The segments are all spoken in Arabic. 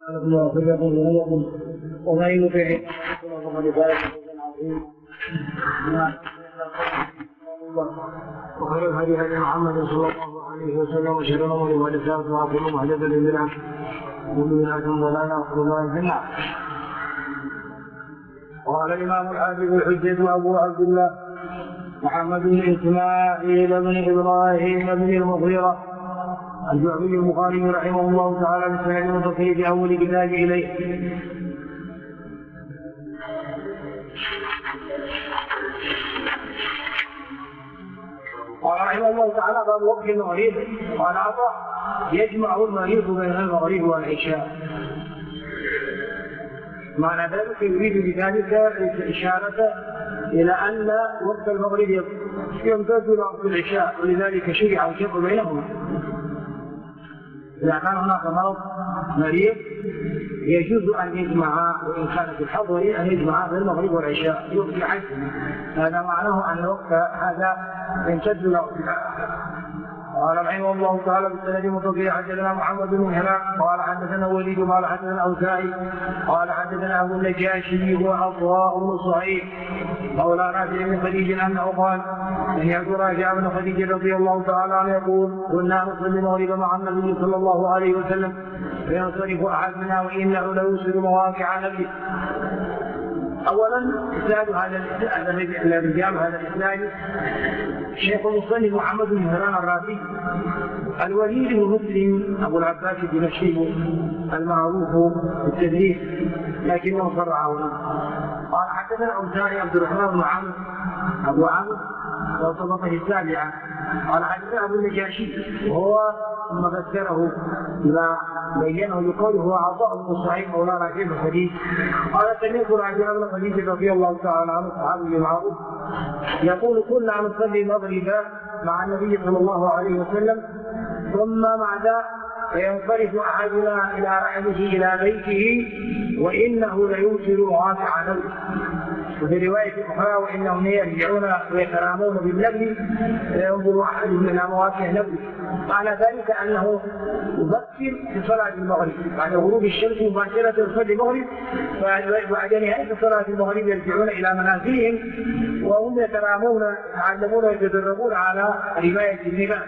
ومن يطع فقد فاز فوزا عظيما. وخير الهدي هدي محمد صلى الله عليه وسلم وشر الامور محدثاتها وكل محدثة بدعة وكل بدعة ضلالة وكل ضلالة في النار. قال الإمام الحافظ الحجة أبو عبد الله محمد بن إسماعيل بن إبراهيم بن المغيرة الجعفي البخاري رحمه الله تعالى بسند وتصحيح في أول كتاب إليه. قال رحمه الله تعالى باب وقت المغرب. قال عطاء يجمع المغرب بين المغرب والعشاء. معنى ذلك يريد بذلك الإشارة إلى أن وقت المغرب يمتد وقت العشاء، ولذلك شرع الجمع بينهما. إذا كان هناك مريض يجوز أن يجمع، وإن كان في الحضر أن يجمع بين المغرب والعشاء يقضي عنه. هذا معناه أن وقت هذا يمتد وقت العشاء. قال رحمه الله تعالى بالسند المتصل حدثنا محمد بن هلال قال حدثنا وليد قال حدثنا أوزاعي قال حدثنا أبو النجاشي وعطاء بن صهيب مولى نافع بن خديج أنه قال سمعت رافع بن خديج رضي الله تعالى عنه يقول كنا نصلي المغرب مع النبي صلى الله عليه وسلم فينصرف أحدنا وإنه ليوصل مواقع نبيه. أولا إسناد هذا الرجال هذا الإسناد شيخ المصنف محمد بن هلال الرافي الوليد بن مسلم أبو العباس الدمشقي المعروف بالتدريس لكنه صرعه. قال حدثنا أوزاعي عبد الرحمن بن عمرو أبو عمرو وطبقه السابعة. قال حدثنا أبو النجاشي وهو ثم فسره ما بينه بقوله هو عطاء بن صهيب مولى رافع بن خديج. قال سمعت رافع بن خديج رضي الله تعالى عنه صحابي معروف يقول كنا نصلي المغرب مع النبي صلى الله عليه وسلم ثم بعد فينصرف احدنا الى رحله الى بيته وانه ليوصل واقع نفسه. وفي روايه اخرى وانهم يرجعون ويترامون بالنبل فينظر احدهم الى مواقع نفسه. معنى ذلك انه يبكر في صلاه المغرب بعد غروب الشمس مباشره يصلي المغرب، وبعد نهايه صلاه المغرب يرجعون الى منازلهم وهم يترامون يتعلمون ويتدربون على رمايه النبال.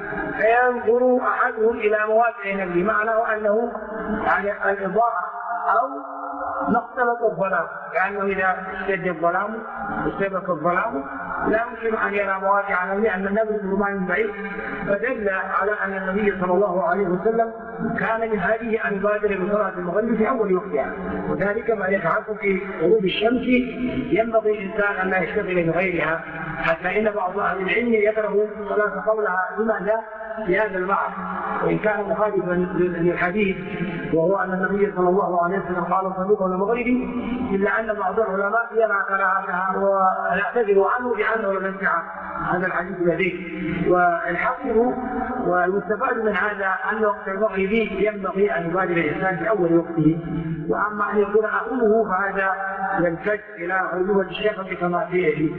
فينظر احدهم الى مواقع نبله، معناه انه يعني الاضاءه او نقطة الظلام، لأنه إذا اشتد الظلام استبق الظلام لا يمكن أن يرى مواقع نبله لأن النبي ظلمان من بعيد. فدل على أن النبي صلى الله عليه وسلم كان من هذه أن يبادر بصلاة المغرب في أول وقتها، وذلك ما يتعرف في غروب الشمس ينبغي الإنسان أن لا يشتغل بغيرها، حتى إن بعض أهل العلم يكره صلاة قبلها. لماذا؟ في هذا المعنى، وإن كان مخالفا للحديث وهو أن النبي صلى الله عليه وسلم قال صلوا قبل المغرب، إلا أن بعض العلماء يرى كراهتها ويعتذر عنه لأنه لم ينفع هذا الحديث لديه. والحاصل والمستفاد من هذا أن وقت المغرب ينبغي أن يبادر الإنسان في أول وقته، وأما أن يكون أقوله فهذا يمتد إلى علوة الشيخ كما فيه.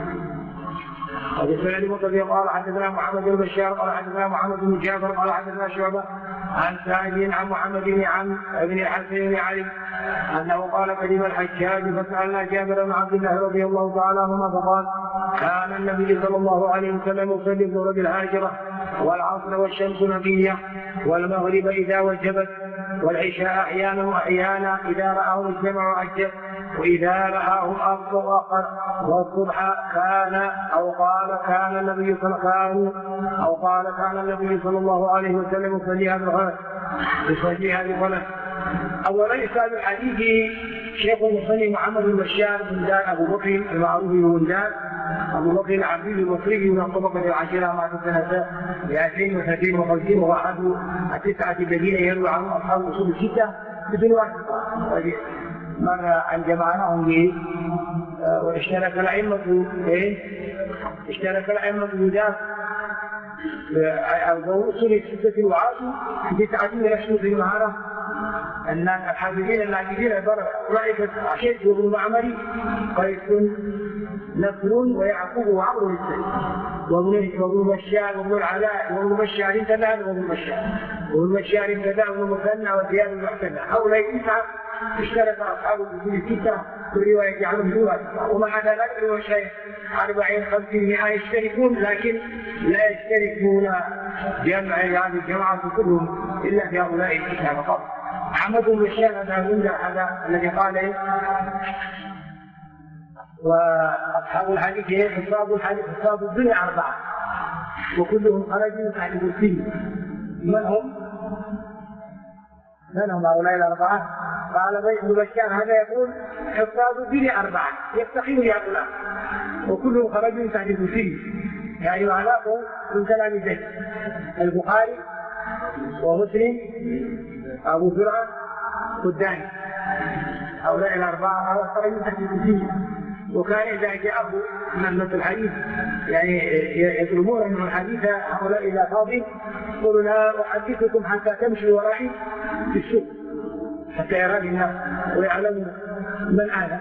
وبالسند المتصل قال حدثنا محمد بن بشار قال حدثنا محمد بن جعفر قال حدثنا شعبة عن سعيد عن محمد بن عم بن الحسن بن علي انه قال قدم الحجاج فسالنا جابر بن عبد الله رضي الله تعالى عنهما فقال كان النبي صلى الله عليه وسلم يصلي الظهر بالهاجرة والعصر والشمس نقية والمغرب اذا وجبت والعشاء احيانا واحيانا اذا رآه الجمع عجل وإذا رآه أفضل أخر والصبح كان أو قال كان النبي صلى الله عليه وسلم يصليها بغلط. أولا إسناد الحديث شيخ المصنف محمد بن بشار بن دار أبو بكر المعروف بن أبو بكر العبيد المصري من الطبقة العاشرة مع سنة 252 وهو أحد التسعة الذين يروي عنهم أصحاب الأصول الستة بدون واسطة. مر عن جمعناهم به واشترك الأئمة بذلك الرسل الستة وعاشوا في 9 يشهد في المهارة أن الحافظين الناجدين عبارة أولئك عشير وابن معمري قيس نصر ويعقوب وعمرو السيد وابن بشار وابن العلاء وابن بشار تبان وابن بشار تبان وابن مثنى وزياد بن محسن. هؤلاء تسعة اشترك أصحاب الأصول الستة في رواية عنهم دون، ومع ذلك المشايخ 40-50 يشتركون، لكن لا يشتركون جمع هذه الجماعة كلهم إلا في هؤلاء التسعة فقط. محمد بن بشار هذا الذي قال وأصحاب الحديث حفاظ الدنيا 4 وكلهم خرجوا تحت الكرسي. من هم هؤلاء ال4؟ قال ابن بشار هذا يقول حفاظ الدنيا 4 يفتخرون يا غلام وكلهم خرجوا تحت الكرسي، يعني معناه من كلام زيد البخاري ومسلم أبو زرعة والداني، هؤلاء ال4 خرجوا تحت الكرسي. وكان إذا جاءه من الحديث يعني يطلبون من الحديث هؤلاء إذا فاضي يقولوا لا أحدثكم حتى تمشوا ورائي في السوق حتى يراني الناس ويعلموا من أنا.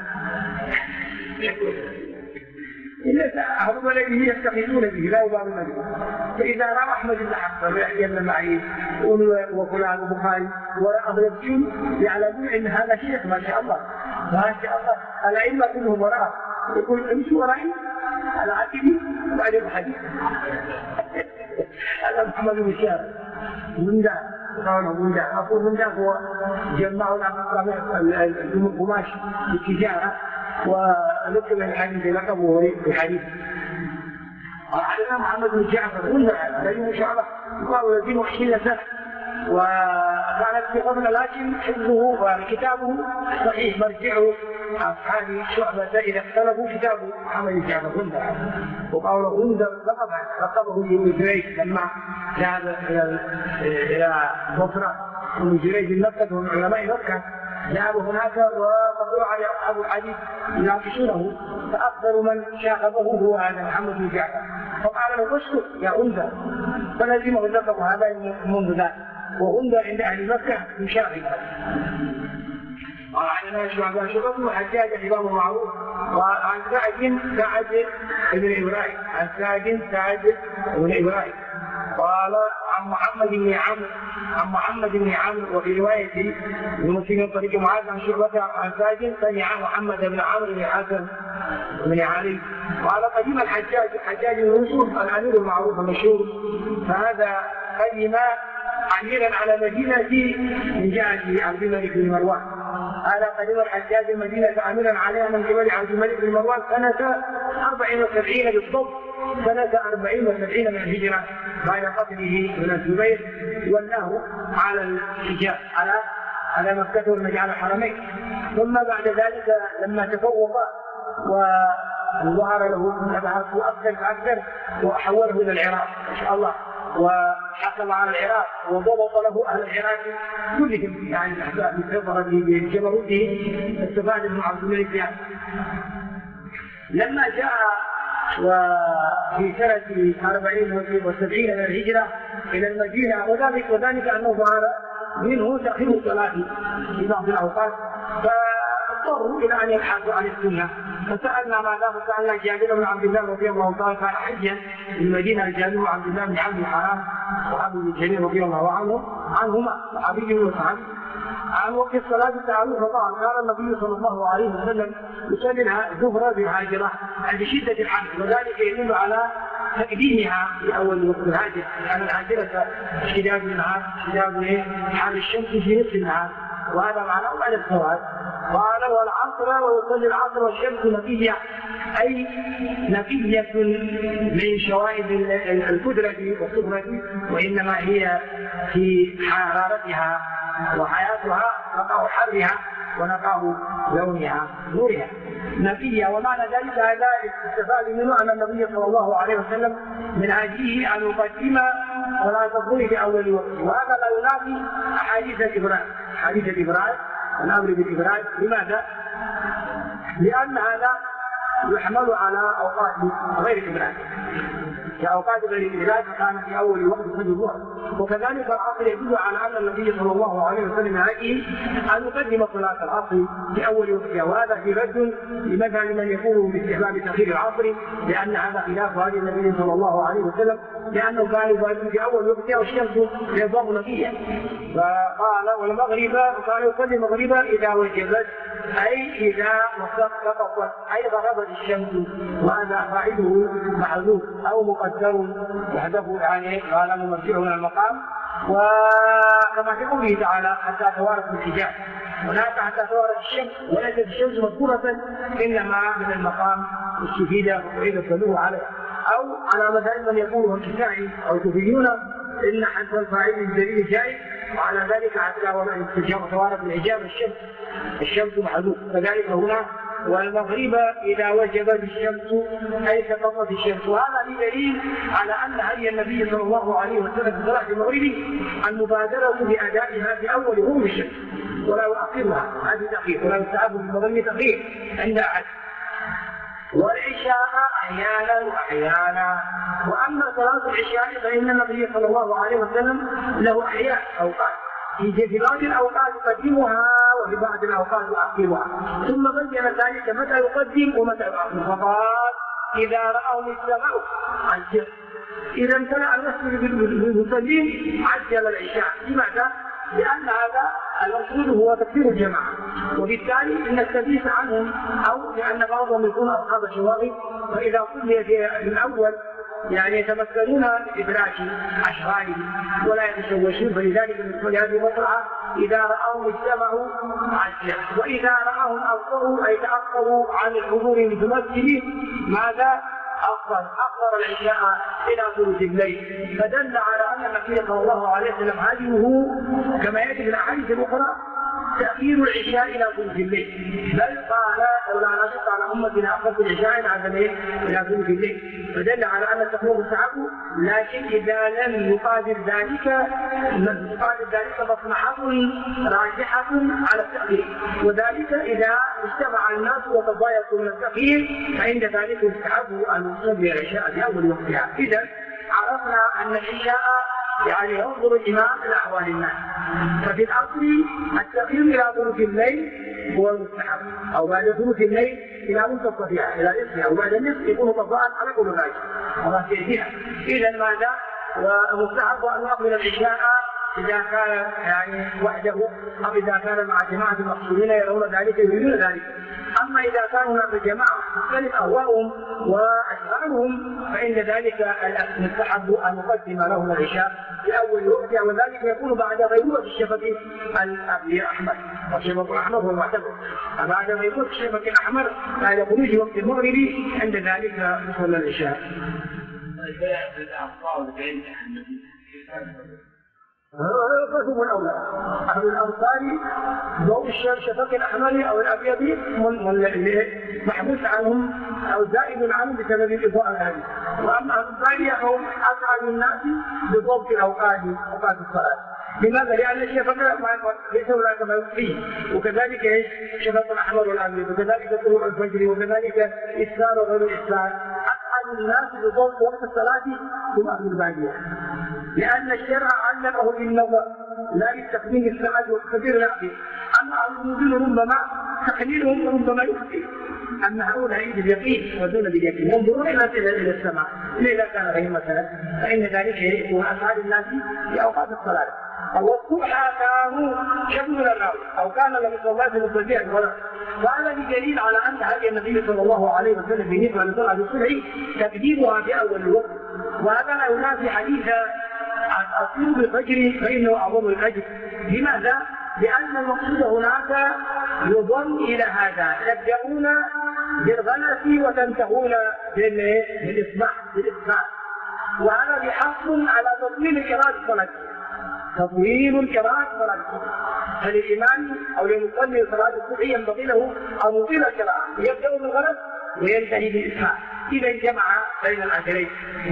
إلا هم الذين يفتخرون به لا يبالون به. فإذا رأى أحمد بن حنبل ويحيى معي وفلان البخاري وأغلبهم يعلمون أن هذا شيخ ما شاء الله ما شاء الله الأئمة كلهم وراءه، يقول امشوا ورائي على عتبي بعد الحديث. هذا محمد بن بشار من ذا أقول من ذا هو جمعوا القماش بالتجارة ونكتب الحديث لقبه بالحديث. وعلمنا محمد بن جعفر الذي ما شاء الله يقال 22 سنة وكانت في قبل، لكن حفظه وكتابه صحيح مرجعه أصحاب شعبة إذا اختلفوا كتابه محمد بن جعفر غندر. وقال غندر لقبه ابن جريج لما ذهب إلى بصرة ابن جريج المكة ومن علماء مكة ذهبوا هناك وقالوا على أصحاب الحديث يناقشونه، فأكثر من شاغبه هو هذا محمد بن جعفر، فقال له اسكت يا غندر، فلزمه اللقب هذا منذ ذلك. وغندر عند أهل مكة يشاغب. وعندنا شعبة وحجاج الإمام معروف. وعن سعد بن إبراهيم قال عن محمد بن عمرو وفي رواية المسلم طريق معاذ عن شعبة عن سعد سمع محمد بن عمرو بن حسن بن علي قال قديم الحجاج بن يوسف الأمير المعروف المشهور، فهذا قدم عميرا على مدينة من جهة عبد الملك بن مروان. هذا قدم الحجاج المدينة عاملا عليها من قبل عبد الملك بن مروان سنة 74 بالضبط، سنة 74 من الهجرة بعد قتله من الزبير، ولاه على الحجاز على مكة والمجال الحرمين. ثم بعد ذلك لما تفوق وظهر له نبعه أكثر وحوله إلى العراق ما شاء الله، وحكم على العراق وضبط له أهل العراق كلهم، يعني الأحباب بفضل بجبروته استفاد من عبد الملك يعني. لما جاء وفي سنة 74 من الهجرة إلى المدينة، وذلك أنه ظهر منه تأخير الصلاة في بعض الأوقات، فاضطروا إلى أن يبحثوا عن السنة. فسألنا فسألنا جابر بن عبد الله رضي الله تعالى كان حجا بالمدينة، جابر بن عبد الله بن عبد الحرام صحابي الجليل رضي الله عنهما صحابي وصحابي عن وقت الصلاة تعالوا فقال كان النبي صلى الله عليه وسلم يصلي الظهر بالهاجرة عند شدة الحر، وذلك يدل على تقديمها في أول وقت الهاجرة، لأن الهاجرة اشتداد النهار اشتداد حال الشمس في نصف النهار، وهذا معناه بعد الصلاة. قال والعصر ويصلي العصر والشمس نقية، أي نقية من شوائب القدرة والصفرة، وإنما هي في حرارتها وحياتها نقاء حرها ونقاء لونها نورها نقية. ومعنى ذلك هذا استفاد منه أن النبي صلى الله عليه وسلم من هديه أن يقدم ولا تقول في أول وقت، وهذا لا ينافي حديث إبراهيم الأمر بالإبراج. لماذا؟ لأن هذا يحمل على أوقات غير الإبراج، في أوقات غير الإبراج كان في أول وقت فجر الظهر، وكذلك العصر يدل على أن النبي صلى الله عليه وسلم هديه أن يقدم صلاة العصر في أول وقتها، وهذا في رد لمذهب من يقول باستحباب تأخير العصر، لأن هذا خلاف هدي النبي صلى الله عليه وسلم، لأنه كان يصلي في أول وقتها والشمس يضاء نقيا. فقال والمغرب كان يصلي المغرب إذا وجبت، أي إذا سقطت، أي غربت الشمس، وهذا فاعله محذوف أو مقدر وحذفه يعني قال ممثله من المقام. وكما في قوله تعالى حتى توارت الحجاب، هناك حتى توارت الشمس وليست الشمس مذكورة، إنما من المقام استفيد وأعيد الدلوه عليه. أو على مثال من يقوله الكسائي أو الكوفيون إن حتى الفاعل الدليل جائز، وعلى ذلك حتى توارت الحجاب الشمس محذوف. كذلك هنا والمغرب إذا وجبت الشمس أي سقطت الشمس، وهذا بدليل على أن هدي النبي صلى الله عليه وسلم في صلاة المغرب المبادرة بأدائها في أول غروب الشمس ولا يؤخرها، هذه تأخير، ولا يستحب في المغرب تأخير عند أحد. والعشاء أحيانا. وأما صلاة العشاء فإن النبي صلى الله عليه وسلم له أحياء أوقات، في بعض الأوقات يقدمها وفي بعض الأوقات يؤخرها، ثم بين ذلك متى يقدم ومتى يؤخر، فقال إذا رأوا مثله عجل، إذا امتلأ المسجد بالمصلين عجل العشاء. لماذا؟ لأن هذا المقصود هو تكثير الجماعة، وبالتالي إن التبييت عنهم، أو لأن بعضهم يكون أصحاب الشواغل، فإذا صلي في الأول يعني يتمثلون بإدراك أشغالهم ولا يتشوشون، فلذلك من هذه المصلحة إذا رأوا اجتمعوا عجل، وإذا رأهم أبصروا أي تأخروا عن الحضور المتمثل ماذا؟ أخر العشاء إلى ثلث الليل، فدل على أن النبي صلى الله عليه وسلم هديه كما يأتي في الأحاديث الأخرى تأخير العشاء إلى ثلث الليل، بل قال لولا نشق على أمتنا أخذت العشاء إلى ثلث الليل، فدل على أن التقويم مستحب، لكن إذا لم يقادر ذلك مصلحة راجحة على التأخير، وذلك إذا اجتمع الناس وتضايقوا من التأخير فإن ذلك يستحب أن يصلي العشاء في أول وقتها. إذا عرفنا أن العشاء يعني ينظر الإمام إلى أحوال الناس، ففي الأصل التأخير إلى ثلث الليل هو المستحب، أو بعد ثلث الليل إلى منتصفها إلى نصفها، وبعد النصف يكون قضاء على كل ذلك وما فيها. إذا ماذا؟ ومستحب أن يقبل العشاء إذا كان يعني وحده، أو إذا كان مع جماعة المقصودين يرون ذلك يريدون ذلك. أما إذا كانوا هناك جماعة تختلف أهواؤهم وأشغالهم فإن ذلك المستحب أن يقدم لهم العشاء في أول وقتها، وذلك يكون بعد غيبوبة الشفق الأحمر، والشفق الأحمر هو المعتبر، بعد غيبوبة الشفق الأحمر بعد خروج وقت المغرب عند ذلك يصلى العشاء. هذا القسم الأولى. أهل الأمصار ضوء الشفق الأحمر أو الأبيض محبوس عنهم أو زائد عنهم بسبب الإضاءة هذه. وأما أهل الثانية فهم أسعد الناس بضبط أوقات الصلاة. لماذا؟ لأن الشفق ليس هناك ما يخفيه، وكذلك الشفق الأحمر والأبيض، وكذلك طلوع الفجر، وكذلك إسفار وغير إسفار. أسعد الناس بضبط وقت الصلاة هم أهل البادية، لأن الشرع علمه بالنظر لا للتقديم الساعة والكبير الأخير. أما المؤمنين ربما تقليلهم ربما يخفي، أما هؤلاء باليقين ودون باليقين ينظرون إلى السماء إذا كان غير مثلا، فإن ذلك يكون أسعد الناس في أوقات الصلاة. والصبح كانوا شبه الراوي أو كان النبي صلى الله عليه وسلم يصلي الصلاة، وهذا بدليل على أن هدي النبي صلى الله عليه وسلم بالنسبة لصلاة الصبح تقديمها في أول الوقت، وهذا لا ينافي حديث أصيب الفجر فإنه أعظم الأجر. لماذا؟ لأن المقصود هناك يضم إلى هذا، تبدأون بالغلس وتنتهون بالإصباح، وهذا بحث على تطويل قراءة الصلاة، تطويل قراءة الصلاة. فللإمام أو للمصلي صلاة الصبح ينبغي له أن يطيل القراءة، يبدأ بالغلس وينتهي بالإصباح، إذا جمع بين الأجرين.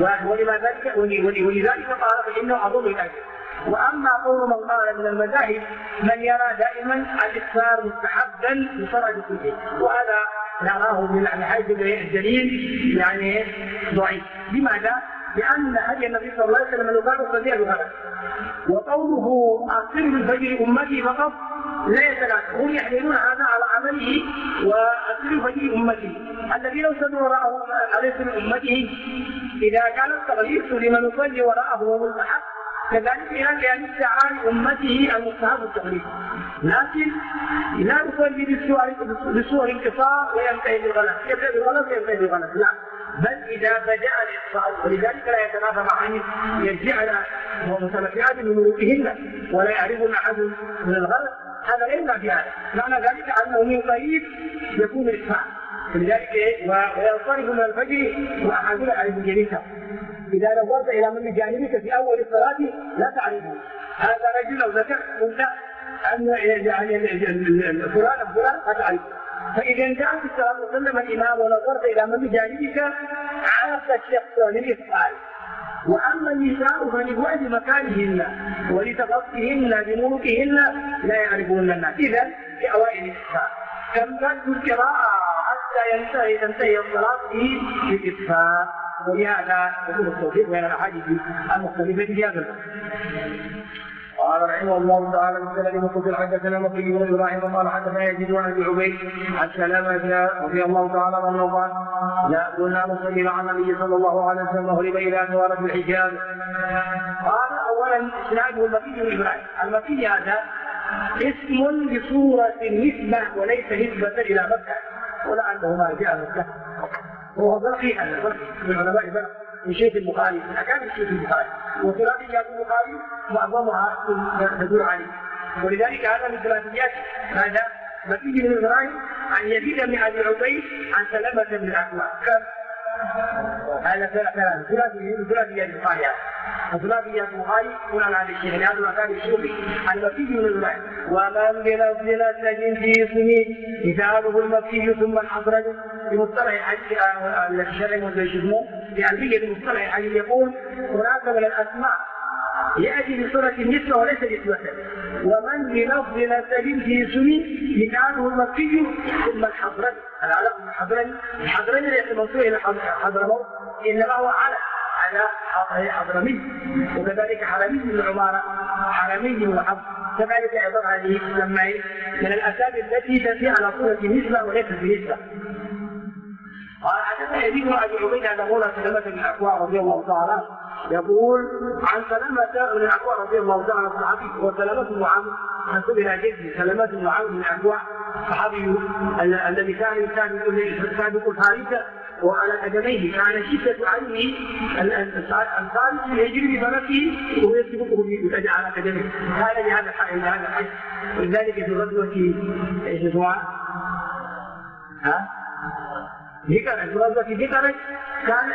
ولذلك قال فإنه أعظم الأجر. وأما قول من قال من المذاهب من يرى دائما الإكثار مستحبا لصلاة الصبح، وهذا نراه من حيث الدليل يعني ضعيف. لماذا؟ لأن هدي النبي صلى الله عليه وسلم أنه كان يصلي بغلط. وقوله أقسم بالفجر أمتي فقط لا يتناسب، هم يحملون هذا على عمله وأقسم بالفجر أمتي الذين يصلون وراءه عليه من أمته إذا كان التغليظ لمن يصلي وراءه مستحب كذلك لأن استعان أمته المستحب التغليظ، لكن لا يصلي بصور انقصار وينتهي بالغلط، يبدأ بالغلط وينتهي بالغلط، لا، بل إذا بدأ الإقصاء، ولذلك لا يتنافى مع أن يرجعن متمتعات من ملوكهن ولا يعرفن أحد من الغلط، هذا لا يمنع في هذا، معنى ذلك أنه من قريب يكون إسفاع، ولذلك وينصرف من الفجر وأحدنا يعرف جليسه. إذا نظرت إلى من جانبك في أول الصلاة لا تعرفه، هذا رجل أو ذكر قلت أن يعني فلان لا تعرفه، فإذا انتهى في الصلاة وسلم الإمام ونظرت إلى من بجانبك عرفت الشخص للإفعال. وأما النساء فلبعد مكانهن ولتغطيهن بملوكهن لا يعرفون الناس، إذا في أوائل الإسفاء تمتد القراءة حتى تنتهي الصلاة في الإسفاء، ولهذا يكون التوفيق بين الأحاديث المختلفة في هذا. قال رحمه الله تعالى بالسند متصل حدثنا مكي بن ابراهيم قال حدثنا يزيد عن ابي عبيد عن سلامة رضي الله تعالى عنه قال لا كنا نصلي مع النبي صلى الله عليه وسلم المغرب الى توارت الحجاب. قال اولا اسناده المكي بن ابراهيم، المكي هذا اسم بصورة نسبة وليس نسبة الى مكة، ولعله ما جاء مكة، هو ضعيف من علماء البلد من شيخ البخاري، من أكابر شيخ البخاري، وثلاثيات البخاري معظمها تدور عليه، ولذلك هذا من ثلاثيات هذا مكي بن ابراهيم عن يزيد بن ابي عبيد عن سلمة بن الاكوع، هذا ثلاثيات البخاري، ثلاثيات البخاري هنا على الشيخ هذا مكان الشيخ عن مكي بن ابراهيم. ومن بلفظ نسج في اسمه كتابه المكي ثم الحضرج بمصطلح الحديث الشرعي والجسمه بألفية المصطلح الحديث يقول هناك من الأسماء يأتي بصورة النسبة وليس نسبة، ومن بلفظ نسج في اسمه كتابه المكي ثم الحضرج. العلاقة من الحضرج ليس منصوب إلى حضرموت، إنما هو على حضرمي، وكذلك حرمي من العمارة، حرمي وحضر، كذلك أيضا هذه تسمى من الأسامي التي تأتي على صورة نسبة وليست بنسبة. قال حدثنا يزيد بن ابي عبيد عن مولى سلمة بن الاكوع رضي الله تعالى يقول عن سلمة بن الاكوع رضي الله تعالى الصحابي، وسلمة بن عمرو عن سيدنا جدي سلمة بن عمرو بن الاكوع الصحابي الذي كان يسابق الفارس وعلى قدميه، كان شدة عليه الفارس يجري بفلكه وهو يسبقه بيده على قدميه، هذا لهذا الحج، ولذلك في غزوة ايش اسمها؟ ذكرت كان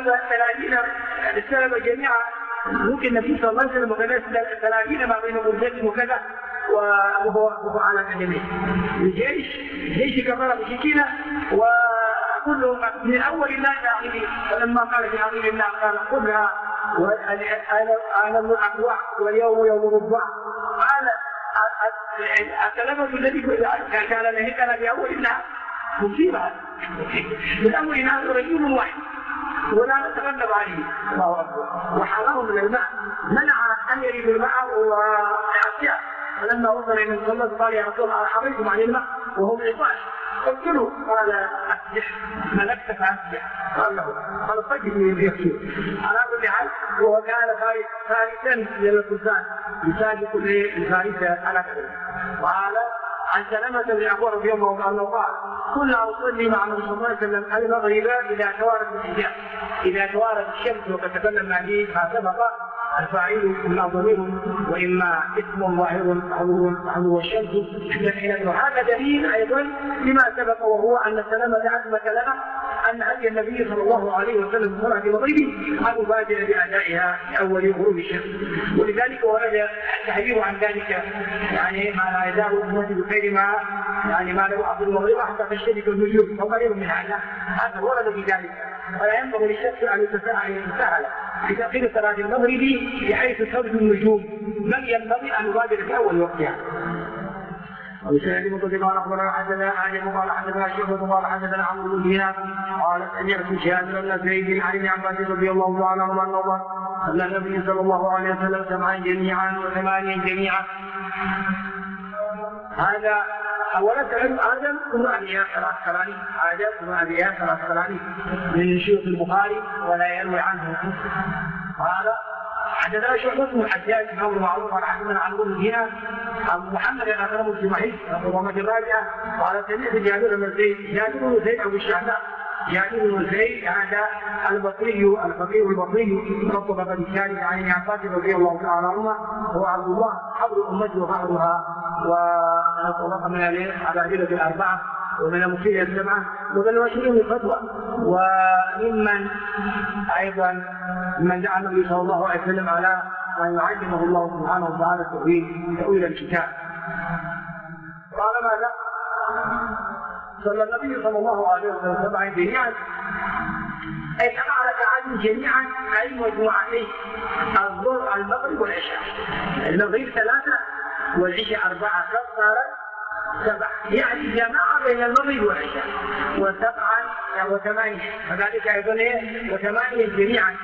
استلم جميعا، ممكن النبي صلى الله عليه وسلم وكان 30 ما بين مرجل وكذا وهو على قدميه. الجيش كفر بشكيله وكلهم من اول الناس اخره، فلما قال في عظيم الله قال خذها انا ابن الاكوع واليوم يوم الضعف. قال السلامة الذي كان نهيتنا في اول الناس مصيبة من أمرنا رجل واحد ولا نتغلب عليه، الله أكبر، وحرمه من الماء، منع أن يريد الماء ويعصيه، فلما وصل إلى المصلى قال يا رسول الله حرمتم عن الماء وهم عطاش، قلت له قال أسجح، ملكت فأسجح، قال فجر يكفي. على كل حال وهو كان فارسا من الفرسان يسابق الفارس على كذا. قال عن سلمة بن الاكوع رضي الله عنه قال كنا نصلي مع النبي صلى الله عليه وسلم المغرب اذا توارت الحجاب، اذا توارت الشمس، وقد تكلمنا به ما سبق الفاعل اما ضمير واما اسم ظاهر حضور الشمس، هذا دليل ايضا لما سبق، وهو ان سلمة اثبت لنا ان هدي النبي صلى الله عليه وسلم في صلاه المغرب ان يبادر بادائها في اول غروب الشمس، ولذلك ورد التحذير عن ذلك، يعني ما لا يزال امتي بخير ما يعني ما لا يعطي المغرب حتى تشتبك النجوم وقريب من هذا ورد في ذلك، ولا ينبغي للشخص ان يتساهل في تاخير صلاه المغرب بحيث تبدو النجوم، بل ينبغي ان يبادر في اول وقتها. وسعيد بن قتيبة قال أخبرنا حدثنا آدم قال حدثنا شعبة قال حدثنا عمرو بن دينار قال سمعت شهاب بن زيد عن ابن عباس رضي الله تعالى عنهما أن النبي صلى الله عليه وسلم سبعا جميعا وثمانيا جميعا. هذا أولا كلام آدم ثم أبي ياسر العسقلاني، آدم ثم أبي ياسر العسقلاني من شيوخ البخاري ولا يروي عنه. قال حدثنا شعبة بن الحجاج بن عمرو معروف قال حدثنا عمرو بن دينار عن محمد بن أكرم الجمعي ومن الرابعة قال سمعت جابر بن زيد أبو الشعثاء جابر بن زيد هذا البصري الفقيه البصري خطب بالثالث عن ابن عباس رضي الله تعالى عنهما هو عبد الله حبر أمته وفخرها وطلق من العبادلة الأربعة ومن المسيئة السبعة ومن المشهورين بالفتوى وممن أيضا من دعا النبي صلى الله عليه وسلم على أن يعلمه الله سبحانه وتعالى تأويل الكتاب. قال ماذا؟ صلى النبي صلى الله عليه وسلم سبعا جميعا أي 7 ركعات جميعا أي مجموعتين الظهر المغرب والعشاء. المغرب 3 والعشاء 4 صار 7 يعني جماعة بين المغرب والعشاء و7 فذلك أيضا 8 جميعا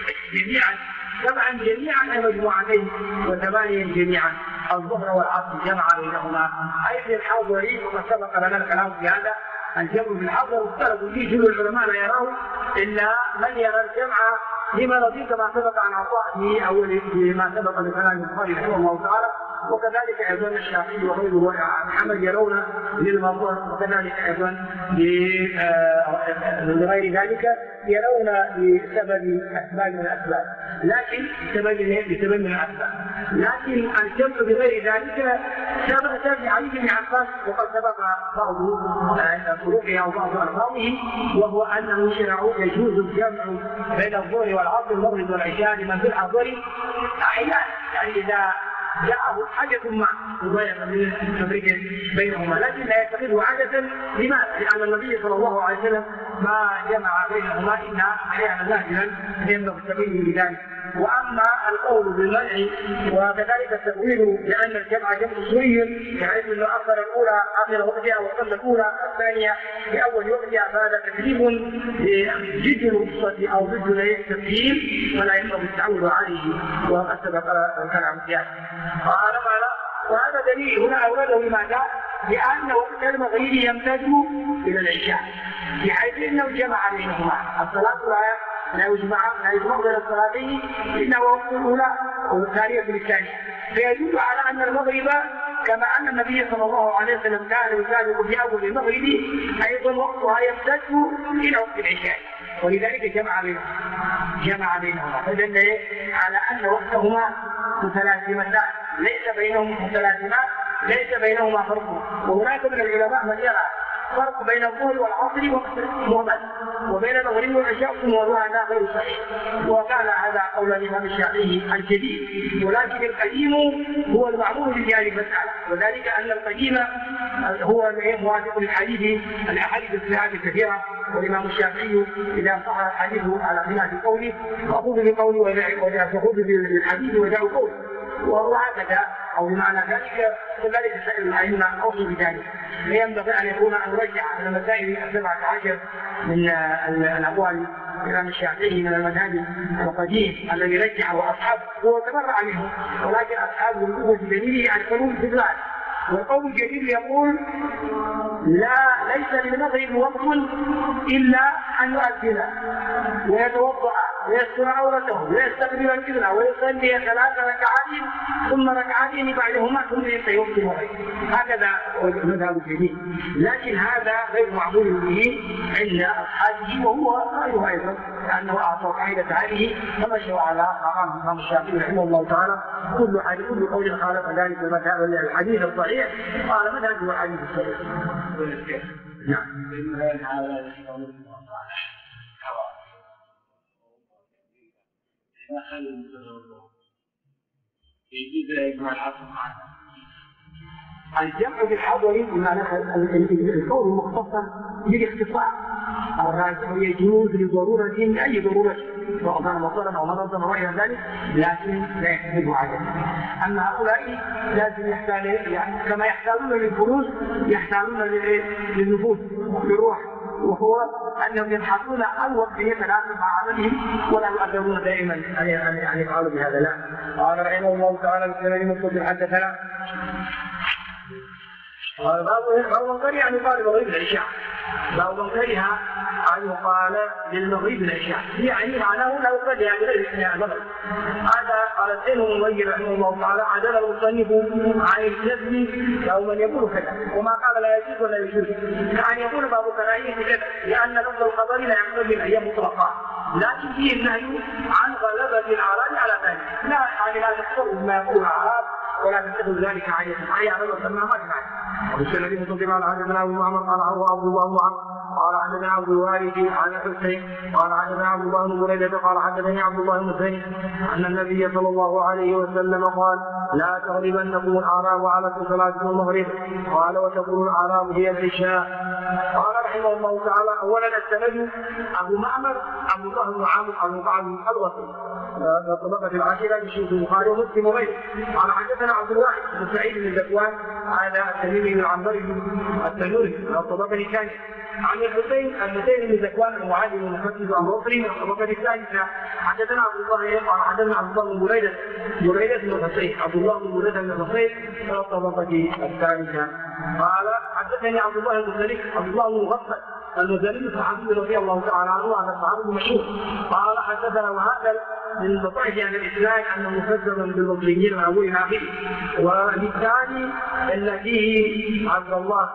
7 جميعا أي مجموعتين و8 جميعا الظهر والعصر جمع بينهما أي الحاضرين وقد سبق لنا الكلام في هذا الجمع بالحضر واختلفوا فيه جل العلماء لا يراه إلا من يرى الجمع لما رضي كما سبق عن عطاء في أول فيما سبق لكلام البخاري رحمه الله تعالى وكذلك أيضا الشافعي وغيره محمد يرون للمظهر وكذلك أيضا لغير ذلك يرون بسبب أسباب من الأسباب لكن بسبب من الأسباب لكن الجمع بغير ذلك ثبت في علي بن عباس وقد سبق بعض طرقه أو بعض ألفاظه وهو أنه شرع يجوز الجمع بين الظهر والعصر والمغرب والعشاء لمن في الحضر أحيانا يعني إذا جاءه حاجة ما يضيق من التفريق بينهما لكن لا يتخذه عادة. لماذا؟ لأن النبي صلى الله عليه وسلم ما جمع بينهما إلا أحيانا نادرا ينبغي التقييد بذلك. وأما القول بالمنع وكذلك التأويل لأن الجمع جمع سري بحيث أنه أخر الأولى آخر وقتها وصلى الأولى الثانية في أول وقتها فهذا تكذيب ضد الرخصة أو ضد التقييم ولا ينبغي التعود عليه وقد سبق الكلام فيه. قال وهذا دليل هنا أورده لماذا؟ لأن وقت المغرب يمتد إلى العشاء بحيث أنه جمع بينهما الصلاة لا يجمع بين الصلاتين إلا وقت الأولى والثانية بالثانية فيدل على أن المغرب كما أن النبي صلى الله عليه وسلم كان يسابق في أول المغرب أيضا وقتها يمتد إلى وقت العشاء ولذلك جمع بينهما فدل على أن وقتهما متلازمتان ليس بينهما فرق. وهناك من العلماء من يرى فرق بين الظهر والعصر وقت مهمل وبين المغرب والعشاء وهذا غير صحيح وكان هذا قول الإمام الشافعي الجديد ولكن القديم هو المعمول بهذه المسألة وذلك أن القديم هو موافق للحديث الأحاديث الصحيحة الكثيرة والإمام الشافعي إذا صح الحديث على خلاف قوله فأخذ بقوله ويأخذ بالحديث ويدعو قوله وهكذا أو بمعنى ذلك كذلك سائر الأئمة أوصوا بذلك. فينبغي أن يكون أن نرجع على المسائل 17 من الأقوال الإمام الشافعي من المذهب القديم الذي رجحه أصحابه هو تبرع منه ولكن أصحابه الأول بدليله عن قانون الاستدلال. والقول الجديد يقول ليس للمغرب وقت إلا أن يؤذن ويتوضأ ويستر عورته ويستقبل القبلة ويصلي 3 ركعات ثم ركعتين بعدهما ثم يوم المغرب. هكذا هو المذهب الجديد لكن هذا غير معمول به عند أصحابه وهو رأيه أيضا لأنه أعطى قاعدة هذه فمشوا على مقام الإمام الشافعي رحمه الله تعالى كل قول خالف ذلك المذهب الحديث الصحيح قال مذهب هو الحديث الصحيح. نعم. الجمع بالحضر بمعنى القول المختصر بالاختصار الراجح يجوز لضرورة أي ضرورة سواء كان مطرا أو مرضا أو غير ذلك، لكن لا يحتاج عادة. أما هؤلاء لازم يحتاج يعني كما يحتاجون للفلوس يحتاجون للنفوس للروح، وهو أنهم يبحثون عن وقت يتناسب مع عملهم ولا يؤثرون دائما أن يفعلوا بهذا. لا. قال رحمه الله تعالى بسند مسلم حدثنا قال باب من كره أن يقال مغرب العشاء، باب من كره أن يقال للمغرب العشاء، يعني معناه لو قد يعني غير المغرب. هذا قال السيد المغير رحمه الله تعالى عدل المصنف عن الجزم يوما يقول كذا، وما قال لا يجوز ولا يجوز، كأن يقول باب كراهية كذا، لأن لفظ الخبر لا يقتضي الأيام مطلقا، لكن فيه النهي عن غلبة الأعراب على ذلك، لا يعني لا تقتضي ما يقول الأعراب ولا تتخذ ذلك عادة، أي عمل وسماه ما كان. وبالسند مصدق على حدثنا ابو معمر قال عبد الله بن عمرو قال حدثنا عبد الوارث عن حسين قال حدثنا عبد الله بن بريدة قال حدثني عبد الله بن زيد ان النبي صلى الله عليه وسلم قال لا تغلبنكم الاعراب على صلاتكم المغرب، قال وتقول الاعراب هي العشاء. قال رحمه الله تعالى اولا السند ابو معمر عبد الله بن عمرو المقعد الوصي الطبقة العاشرة لشيخ البخاري ومسلم وغيره. قال حدثنا عبد الواحد بن سعيد بن ذكوان هذا التميمي بن العنبري التنوري الطبقة الثانية، عن الحسين بن ذكوان المعادي المحدث البصري من الطبقة الثالثة. حدثنا عبد الله قال حدثنا عبد الله بن بريدة بن الحسين عبد الله بن بريدة بن الحسين من الطبقة الثالثة. قال حدثني عبد الله بن سليم عبد الله بن مغفل المزني الصحابي رضي الله تعالى عنه هذا الصحابي المشهور. قال حدثنا وهذا من لطائف هذا الاسناد انه مفسر بالمصريين من اول اخره، وللثاني الذي عبد الله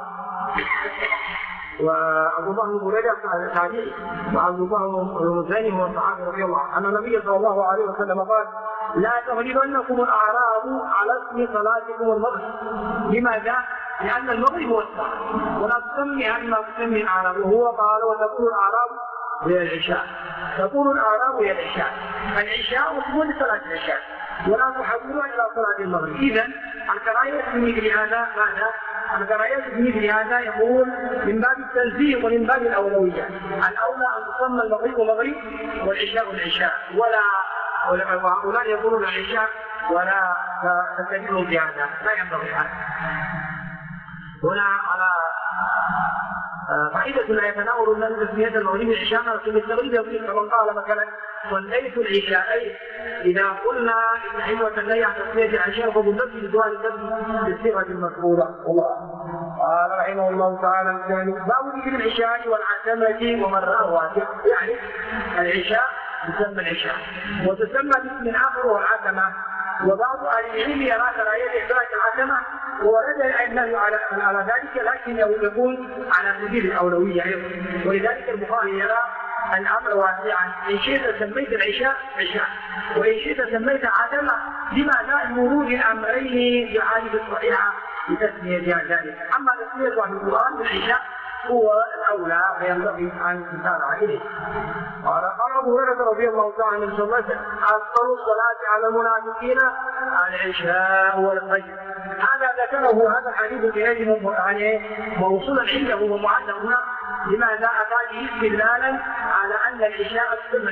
وعبد الله بن بريدة التابعي وعبد الله بن المزني هو الصحابي رضي الله عنه ان النبي صلى الله عليه وسلم قال لا تغلبنكم الاعراب على اسم صلاتكم المغرب. لماذا؟ لأن المغرب هو الساعة ولا تسمي ما تسمي الأعراب، وهو قال وتقول الأعراب هي العشاء، تقول الأعراب هي العشاء، العشاء اسم لصلاة العشاء ولا تحولها إلى صلاة المغرب. إذا الكراهية في مثل هذا ماذا؟ الكراهية في مثل هذا يقول من باب التنزيه ومن باب الأولوية، الأولى أن تسمى المغرب مغرب والعشاء العشاء، وهؤلاء يقولون العشاء ولا تستدلوا بهذا، لا ينبغي هذا. هنا على فائدة لا يتناول من تسمية المغرب العشاء لكن التغريب يقول كمن قال مثلا صليت العشاءين، إذا قلنا إن حلوة النهي عن تسمية العشاء فبالنفس لسؤال النفس بالصيغة المذكورة. والله قال رحمه الله تعالى الثاني باب ذكر العشاء والعتمة ومن رأى، يعني العشاء تسمى العشاء وتسمى باسم آخر وهو العتمة، وبعض أهل العلم يرى كراهية إدراك العتمة ورد النهي على ذلك، لكن يكون على سبيل الأولوية أيضا، ولذلك البخاري يرى الأمر واسعا، إن شئت سميت العشاء عشاء وإن شئت سميت عتمة، لماذا؟ لورود الأمرين في الحديث الصحيحة لتسمية ذلك. أما تسمية في القرآن بالعشاء هو الأولى فينبغي أن تتابع إليه. قال أبو هريرة رضي الله تعالى عنه أفضل الصلاة على المنافقين العشاء والفجر. هذا ذكره هذا الحديث بهذه موصولا عنده ومعلق هنا، لماذا؟ أتى استدلالا على أن العشاء تسمى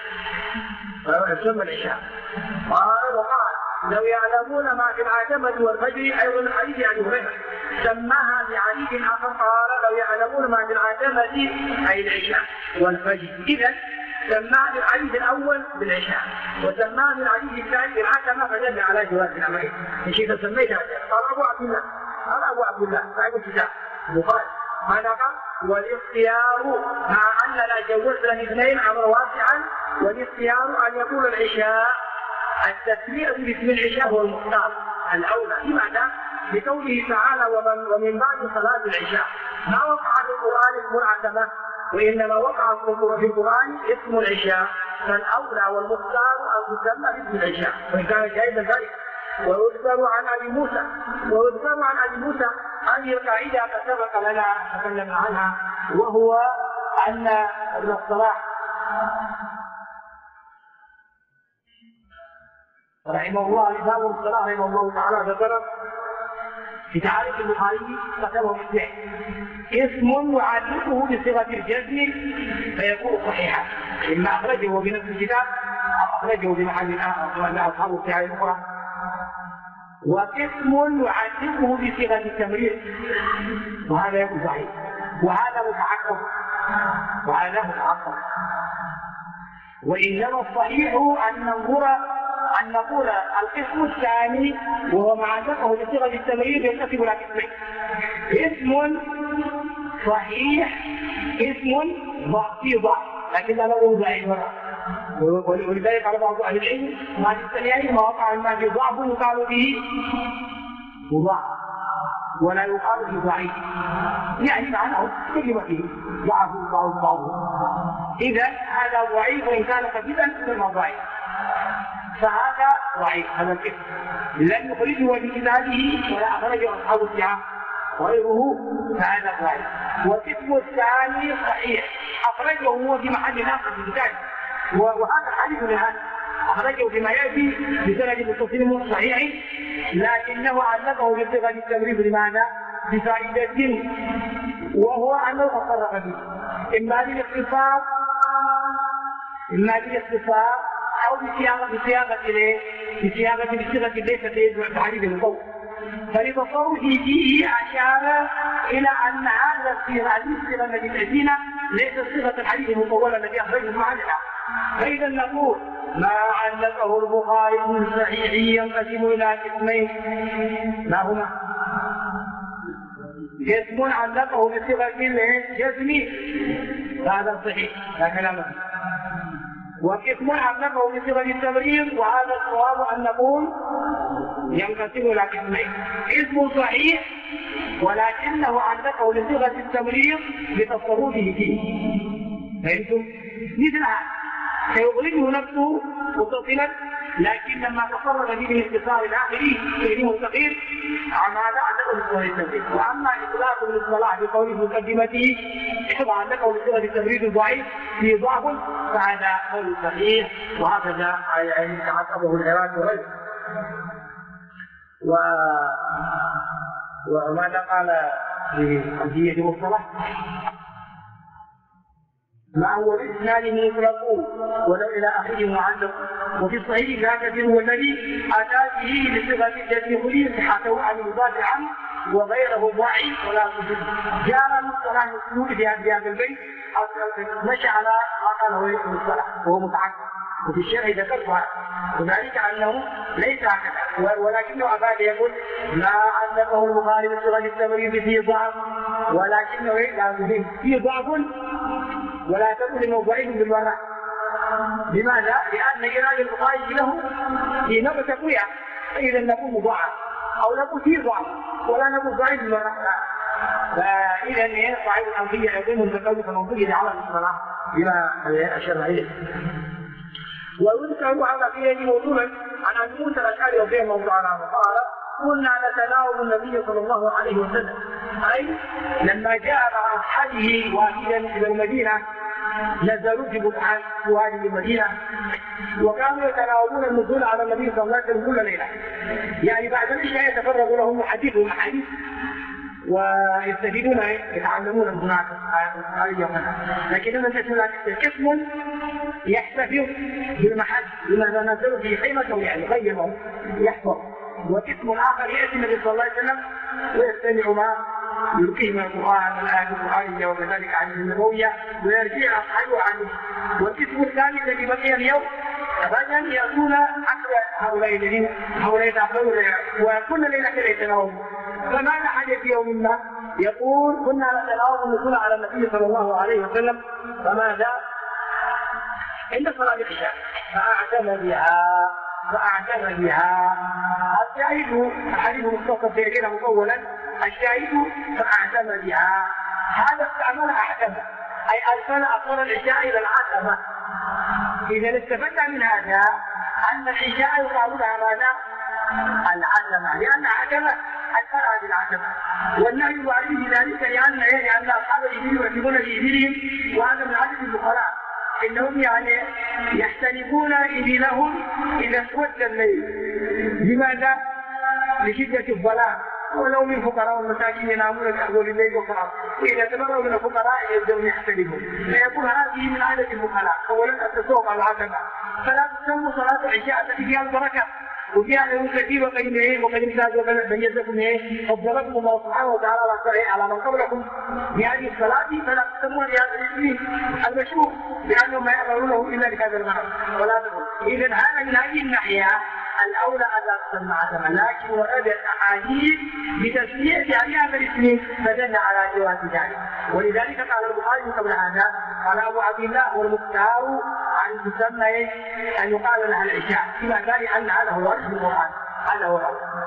العشاء. قال وقال لو يعلمون ما في العتمة والفجر، أيضا الحديث عن هريرة سماها بعديد آخر قال لو يعلمون ما في العتمة أي العشاء والفجر. إذا سماها بالحديث الأول بالعشاء وسماها بالحديث الثاني بالعتمة، فدل على جواز الأمرين. إن شئت سميتها. قال أبو عبد الله صاحب الكتاب البخاري ماذا قال؟ والاختيار مع أننا جوزنا الاثنين أمر واسعا، والاختيار أن يكون العشاء التسمية باسم العشاء هو المختار الأولى. لماذا؟ لقوله تعالى ومن بعد صلاة العشاء، ما وقع في القرآن اسم العتمة وإنما وقع في القرآن اسم العشاء، فالأولى والمختار أن تسمى باسم العشاء وإن كان جائزا ذلك. ويذكر عن أبي موسى هذه القاعدة قد سبق لنا تكلمنا عنها، وهو أن ابن الصلاح رحمه الله رحمه الله تعالى ذكر في تعريف البخاري كتبه مثله: اسم يعرفه بصيغة الجزم فيكون صحيحا، إما أخرجه بنفس الكتاب أو أخرجه بمحل آخر كما أصحابه في هذه الأخرى. واسم يعرفه بصيغة التمريض وهذا يكون صحيح، وهذا متعقب. وإنما الصحيح أن نقول القسم الثاني وهو ما عرفه بصيغة التمريض ينتسب إلى قسمين: اسم صحيح، اسم فيه ضعف لكن لا نقول ضعيف. ولذلك على بعض أهل العلم ما تستطيع ما وقع ما في ضعف يقال به مضاعف ولا يقال به ضعيف، يعني معناه كلمة فيه ضعف بعض. إذا هذا ضعيف وإن كان خفيفا ثم ضعيف، فهذا ضعيف. هذا الاسم لم يخرجه في كتابه ولا أخرجه أصحاب الصحاح غيره، فهذا ضعيف. والاسم الثاني صحيح أخرجه هو في محل آخر في كتابه، وهذا الحديث من هذا أخرجه فيما يأتي بسند متصل صحيح، لكنه علقه بصيغة التمريض. لماذا؟ بفائدة، وهو أنه تصرف فيه إما بالاختصار أو بصياغة ليست بحديث القول. فلتصرفه فيه أشار إلى أن هذه الصيغة التي تأتينا ليست صيغة الحديث المطولة التي أخرجه معنا. فإذا نقول ما علقه البخاري من صحيح ينقسم إلى قسمين، ما هما؟ اسم علقه بصيغة الجزم هذا صحيح لا كلام فيه، واسم علقه بصيغة التمريض وهذا الصواب أن نقول ينقسم إلى قسمين: اسم صحيح ولكنه علقه بصيغة التمريض بتصرفه فيه. فهمتم؟ مثل هذا سيخرجه نفسه متصلا، لكن لما تصرف به بالاختصار الآخري في مستقيم ماذا علقه بصيغة التمريض. وأما إطلاق ابن الصلاح بقوله في مقدمته علقه بصيغة التمريض الضعيف في ضعف، فهذا قول صحيح، وهكذا يعني تعقبه العراقي وغيره. وماذا قال في حجية المصطلح؟ ما هو الإسناد مطلق ولو إلى آخره معلق، وفي الصحيح لا كثير هو الذي أتى به بصيغة التي خلي صحته عن المضاد عنه وغيره ضعيف ولا تجد. جاء المصطلح المسلول في هذا البيت مشى على ما قاله المصطلح وهو متعقب، وفي الشرع ذكرتها، وذلك أنه ليس هكذا، ولكنه أباد يقول ما علقه البخاري بصيغة التمريض فيه ضعف، ولكنه فيه ضعف ولا تقول انه ضعيف بالمرة. لماذا؟ لأن إيراد البخاري له في نوع تقوية، فإذا نقول مضاعف أو نقول فيه ضعف ولا نقول ضعيف بالمرة. فإذا صاحب الأنفية يقوم بالتقوية المنطقية على المصطلح بما أشرنا إليه. ويذكر على قيل موضوعا عن أبي موسى الأشعري رضي الله تعالى عنه قال: كنا نتناول النبي صلى الله عليه وسلم، أي لما جاء مع أصحابه واحدا إلى المدينة نزلوا في بقعة وادي المدينة، وكانوا يتناولون النزول على النبي صلى الله عليه وسلم كل ليلة، يعني بعد العشاء يتفرغ لهم حديثهم حديث ويستفيدون يتعلمون هناك لكن لما تسمع قسم يحتفظ بالمحل لما نزلوا في خيمته يعني غيرهم يحفظ، وقسم آخر يأتي النبي صلى الله عليه وسلم ويستمع ما يلقيه من القرآن الآية القرآنية وكذلك عن النبوية ويرجع أصحابه عنه. والقسم الثاني الذي بقي اليوم غدا يأتون هؤلاء الذين يتعبدون وكل ليلة يتناولون. فماذا حدث يوم ما؟ يقول كنا نتناول النزول على النبي صلى الله عليه وسلم، فماذا؟ عند صلاة العشاء فأعتم بها الشاهد حديث مختصر سيأتينا مطولا. الشاهد فأعتم بها، هذا استعمل أعتم أي أرسل أصل العشاء إلى العتمة. إذا استفدنا من هذا أن العشاء يقال لها ماذا؟ العتمة، لأن عتمة الفرع بالعتمة، والنهي عليه ذلك لأن أصحاب الإبل يعتمون بإبلهم، وهذا من عدد البخلاء إنهم يعني يحترقون إبلهم إذا اسود الليل. لماذا؟ لشدة الظلام ولو من فقراء والمساكين ينامون بأحوال الليل وفراغ، وإذا تبرأوا من الفقراء يبدأون يحترمون، فيكون هذه من عادة البخلاء. أولا التسوق على العتبة، فلا تسموا صلاة العشاء التي فيها البركة وفيها الكثير وقد امتاز وقد ميزكم فضلكم الله سبحانه وتعالى على من قبلكم بهذه الصلاة، فلا تسموها لهذا الاسم المشهور لأنهم ما يعملونه إلا لهذا الغرض ولا تقول. إذا هذا من هذه الناحية الأولى أن تسمى عتمة، لكن وردت أحاديث بتسمية هذا الاسم فدل على جواز ذلك. ولذلك قال البخاري قبل هذا قال أبو عبد الله والمختار أن تسمى أن يقال لها العشاء، فيما قال أن هذا هو اسم القرآن، هذا هو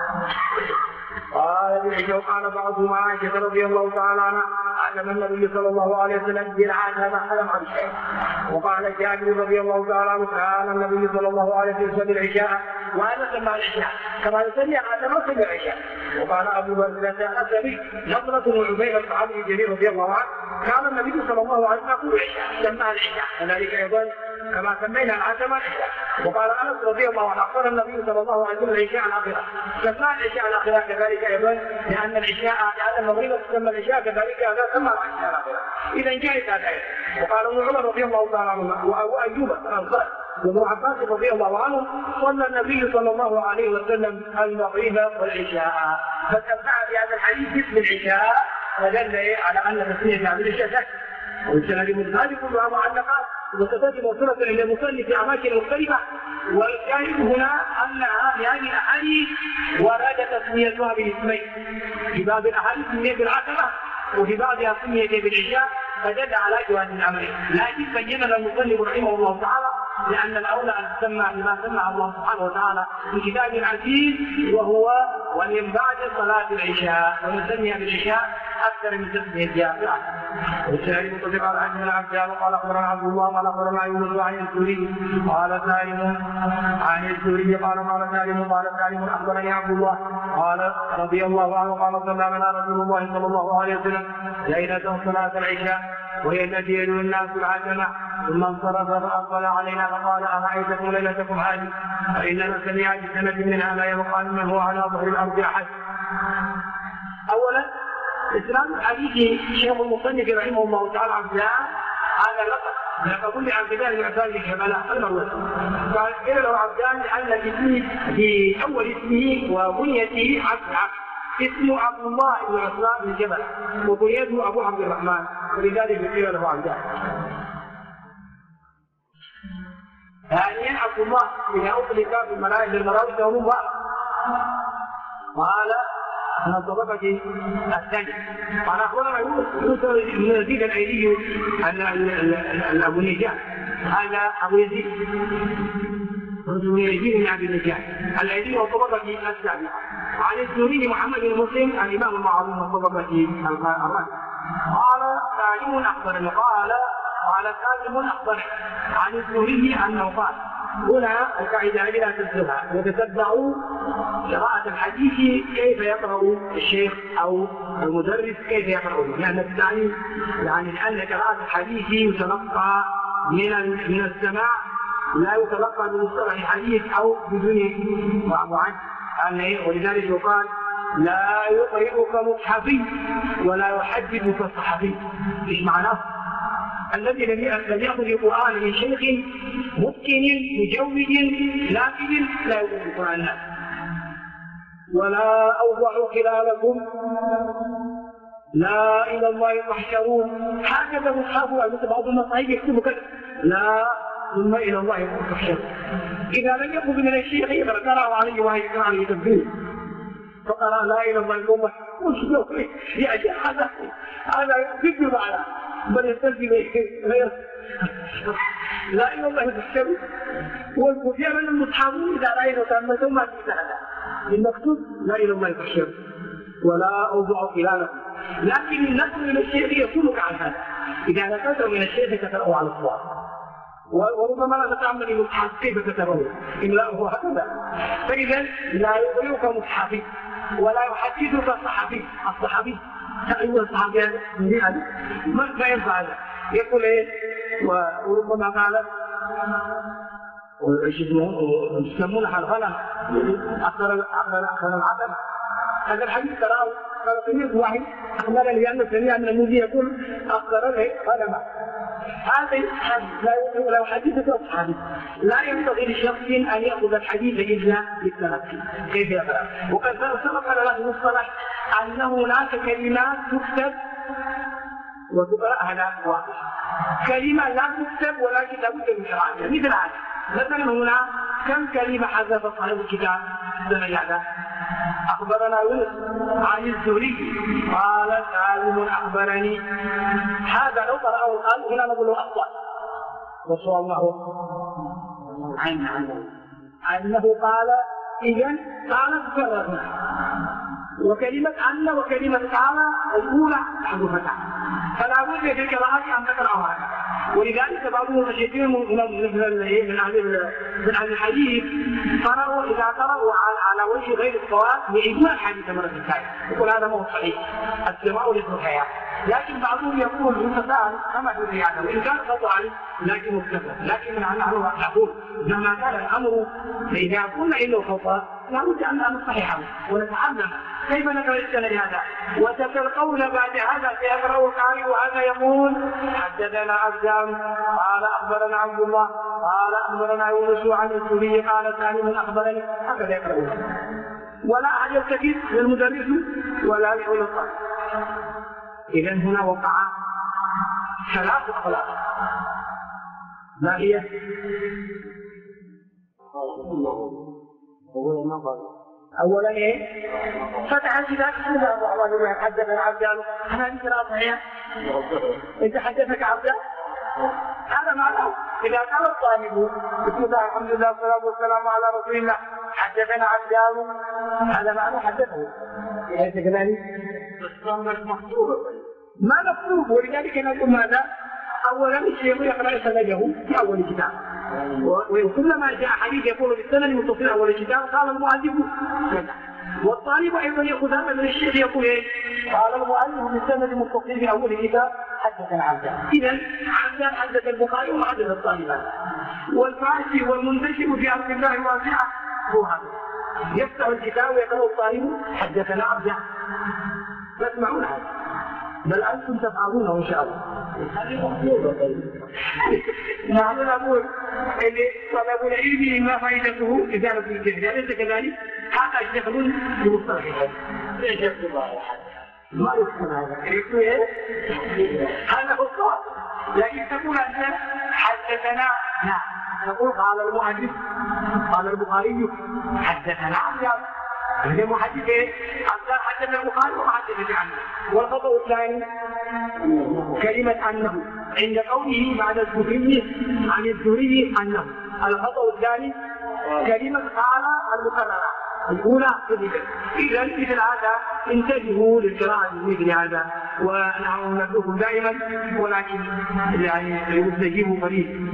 قال بعضهم عائشة رضي الله تعالى عنها أعلم النبي صلى الله عليه وسلم بالعادة ما حلم عن شيء. وقال جابر رضي الله تعالى عنه كان النبي صلى الله عليه وسلم يصلي العشاء وأنا سمى العشاء كما يصلي هذا ما صلى العشاء. وقال أبو بكر الأسلمي نضرة وعبيد الصحابي الجليل رضي الله عنه كان النبي صلى الله عليه وسلم يقول العشاء سمى العشاء، كذلك أيضا كما سمينا العتمة العشاء. وقال أنس رضي الله عنه أخبر النبي صلى الله عليه وسلم العشاء الآخرة، سمى العشاء الآخرة كذلك أيضا لأن العشاء لأن المغرب تسمى العشاء كذلك هذا سمى العشاء الآخرة. إذا جاءت هذا. وقال ابن عمر رضي الله تعالى عنه وأبو أيوب الأنصاري وابن عباس رضي الله عنه صلى النبي صلى الله عليه وسلم المغرب والعشاء، فسمع بهذا الحديث اسم العشاء ودل على أن تسمية هذه العشاء والسند المتخالف كلها معلقات وستأتي موصولة إلى المصلي في أماكن مختلفة. والشاهد هنا أنها بهذه الأحاديث ورد تسميتها باسمين، في بعض الأحاديث سميت بالعتمة وفي بعضها سميت بالعشاء، فدل على جواز الأمرين. لكن بين المصنف رحمه الله تعالى لأن الأولى أن تسمى بما سمى الله سبحانه وتعالى في كتاب العزيز وهو ومن بعد صلاة العشاء، ونسمي بالعشاء أكثر من تسمية الجامعة. والشاهد متفق على أن العبدان قال أخبرنا عبد الله قال أخبرنا يونس عن الزهري قال سالم عن الزهري قال سالم أخبرني عبد الله قال رضي الله عنه قال صلى لنا رسول الله صلى الله عليه وسلم ليلة صلاة العشاء وهي التي يدعو الناس العتمة ثم انصرف فأقبل علينا فقال أرأيتكم ليلتكم هذه فإننا سمع بسنة منها لا يبقى من هو على ظهر الأرض أحد. أولا إسلام الحديث شيخ المصنف رحمه الله تعالى عبد الله هذا لقب كل عبد الله بن عبدان بن جبل المروزي قال إلى له عبدان لأن الاسم في أول اسمه وبنيته عبد اسمه عبد الله بن عثمان بن جبل وبنيته أبو عبد الرحمن ولذلك قيل له عبدان. ثانيا عبد الله إذا أطلق في المراوي له قال أنا الطبقة الثانية قال أخبرنا يونس بن يزيد الأيلي أن أبو نجاح هذا أبو يزيد بن يزيد بن عبد النجاح الأيلي والطبقة السابعة عن الزهري محمد بن مسلم الإمام المعروف والطبقة الرابعة قال سالم أخبرني قال سالم أخبرني عن الزهري أنه قال هنا القاعدة لا تنسوها وتتبعوا قراءة الحديث كيف يقرأ الشيخ أو المدرس كيف يقرأ، لأن التعليم يعني لأن قراءة الحديث يتلقى من السماع لا يتلقى بمصطلح الحديث أو بدون معه ولذلك يقال لا يقرئك مصحفي ولا يحدثك صحفي. ايش معناه؟ الذي لم يأخذ القرآن من شيخ متقن مجود لكن لا يقرأ القرآن ولا أوضع خلالكم لا إلى الله تحشرون هكذا مصحفه مثل بعض المصاحف يكتب كذا لا ثم إلى الله تحشرون. إذا لم يأخذ من الشيخ يقرأ عليه ويقرأ عليه تنبيه فقال لا إلى الله ثم يا شيخ هذا يكذب على بل يستلزم لا إله الله تحشرون. والكفار من المصحابون إذا رأينا تأملتم ما في هذا المكتوب لا إله الله تحشرون ولا أوضع خلالكم، لكن النقل من الشيخ يصلك عن هذا. إذا نقلت من الشيخ تقرأه على الصواب وربما لا تتعمل المصحف كيف تتبعه إملاؤه هكذا. فإذا لا يقرئك مصحفي ولا يحدثك الصحفي أيها الصحابي هذا ما ينفع هذا. يقول إيه وربما قال يسمونها الغنم أكثر العدم هذا الحديث تراه قال سمعت واحد أخبرني لأنه سمع أن المذيع يقول أخبرني قال ما. هذا لو حديث أصحابي لا ينبغي لشخص أن يأخذ الحديث إلا بالتلقي. كيف يقرأ؟ وقد سبق لنا في المصطلح أن هناك كلمات تكتب وتقرأ هذا واضح. كلمة لا تكتب ولكن لابد من قراءتها مثل هذا. مثلا هنا كم كلمة حذف صاحب الكتاب هذا؟ أخبرنا يونس عن الزهري قال سالم أخبرني. هذا لو قرأه الآن هنا نقول له أخطأ. والصواب أنه قال إذن قال تكررنا. وكلمة أن وكلمة قال الأولى حذفتها. فلا بد في القراءة أن تقرأها. ولذلك بعض المشايخ من أهل الحديث قرأوا إذا قرأوا على وجه غير الصواب يعيدون الحديث مرة ثانية. يقول هذا مو صحيح. السماء ليس الحياة. لكن بعضهم يقول المتساهل كما في الرياضة وإن كان خطأ لكن مكتفى. لكن نحن نقول لما كان الأمر إذا قلنا إنه خطأ لابد أن نصححه ونتعلم كيف نقرأ السنة هذا. وتلقون بعد هذا سيقرأ القارئ وهذا يقول حدثنا عبدان قال أخبرنا عبد الله قال أخبرنا يونس عن الزهري قال سالم أخبرني. هكذا يقرأون ولا أحد يلتفت للمدرس ولا للطالب. إذن هنا وقع ثلاث أخلاق. ما هي؟ أولا إيه؟ فتح الكتاب حدثنا عبدان. هذه قراءة صحيحة. أنت حدثك عبدان؟ هذا معناه إذا قال الطالب بسم الله الحمد لله والصلاة والسلام على رسول الله حدثنا عبدان هذا معناه حدثه. أليس كذلك؟ ما مكتوب. ولذلك نقول ماذا؟ أولا الشيخ يقرأ سنده في أول الكتاب. وكلما جاء حديث يقول بالسند المتصل أول الكتاب قال المؤلف كذا. والطالب أيضا يأخذ هذا من الشيخ يقول إيه؟ قال المؤلف بالسند المتصل في أول الكتاب حدثنا عبدان. إذا عبدان حدث البخاري وحدث الطالبان. والفارسي والمنتشر في أرض الله واسعة هو هذا. يفتح الكتاب ويقرأ الطالب حدثنا عبدان. تسمعون هذا؟ بل أنتم تفعلونه إن شاء الله. نحن نقول إن طلب العلم ما فائدته إزالة الجهل. أليس كذلك؟ هذا الجهل بمصطلح ما يفهم هذا. هذا هو الصواب. لكن تقول أنت حدثنا لا. نقول قال المؤلف قال البخاري حدثنا عبدان. هذا محدث ايه؟ عبدان حدثنا البخاري وحدثنا عنه. والخطأ الثاني كلمة أنه عند قوله بعد الزهري عن الزهري أنه. الخطأ الثاني كلمة قال المكررة الأولى كذبت. إذا مثل هذا انتبهوا للقراءة مثل هذا ونحن نبلغكم دائما ولكن يعني يستجيب قريب.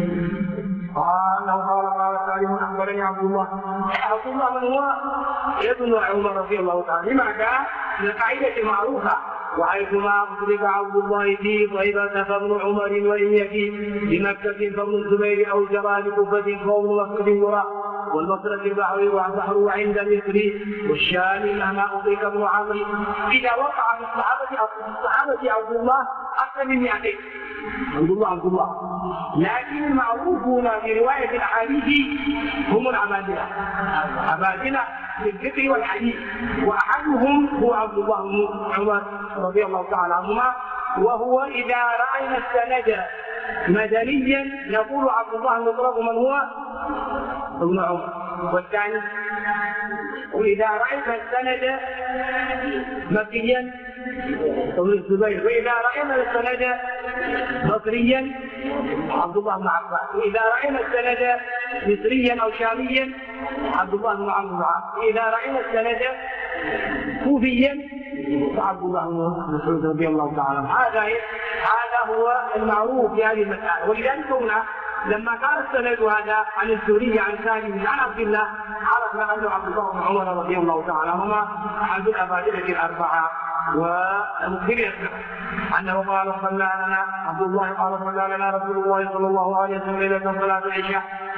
قال سالم أخبرني عبد الله. عبد الله من هو؟ ابن عمر رضي الله تعالى. لماذا؟ لقاعدة معروفة وحيثما أطلق عبد الله في طيبة فابن عمر وإن يكي بمكة فابن الزبير أو جرى بكفة فابن مسعود يرى والبصرة البحر والبحر عند مصر والشام مهما أطلق ابن عمرو. إذا وقع في الصحابة عبد الله أكثر من 200. عبد الله. لكن المعروفون في رواية الحديث هم العبادلة في الفقه والحديث. وأحدهم هو عبد الله بن عمر رضي الله تعالى عنهما. وهو إذا رأينا السند مدنيا نقول عبد الله المطلق من هو؟ ابن عمر. والثاني وإذا رأينا السند مكيا ابن الزبير. وإذا رأينا السند مصريا عبد الله بن عباس. وإذا رأينا السند مصريا أو شاميا عبد الله بن عمرو. وإذا رأينا السند كوفيا عبد الله بن مسعود رضي الله تعالى عنه. هذا هو المعروف في هذه المسألة. ولذلك هنا لما كان السند هذا عن الزهري عن سالم عن عبد الله عرفنا أنه عبد الله بن عمر رضي الله تعالى عنهما أحد الأبادلة الأربعة. ومخبر أنه قال صلى لنا عبد الله قال صلى لنا رسول الله صلى الله عليه وسلم ليلة صلاة العشاء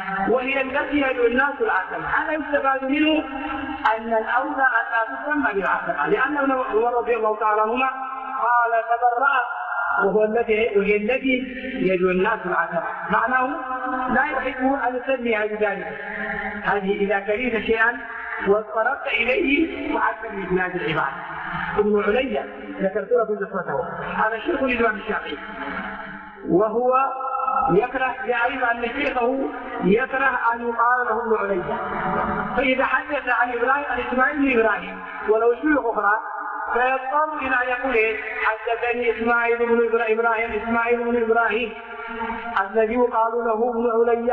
وهي التي يدعو الناس العتمة. هذا يستفاد منه أن الأولى أن لا تسمى بالعتمة، لأن ابن عمر رضي الله تعالى عنهما قال تبرأ وهي التي يدعو الناس العتمة، معناه لا يحب أن تسمي بذلك. هذه إذا كرهت شيئا واضطربت إليه فحسب من بلاد العباد. ابن علي ذكرت لكم قصته، هذا شيخ الإمام الشافعي، وهو يكره يعرف أن شيخه يكره أن يقال له ابن علي، فإذا حدث عن إبراهيم عن إسماعيل بن إبراهيم ولو شيوخ أخرى فيضطر إلى أن يقول حدثني إسماعيل بن إبراهيم إسماعيل بن إبراهيم الذي يقال له ابن علي،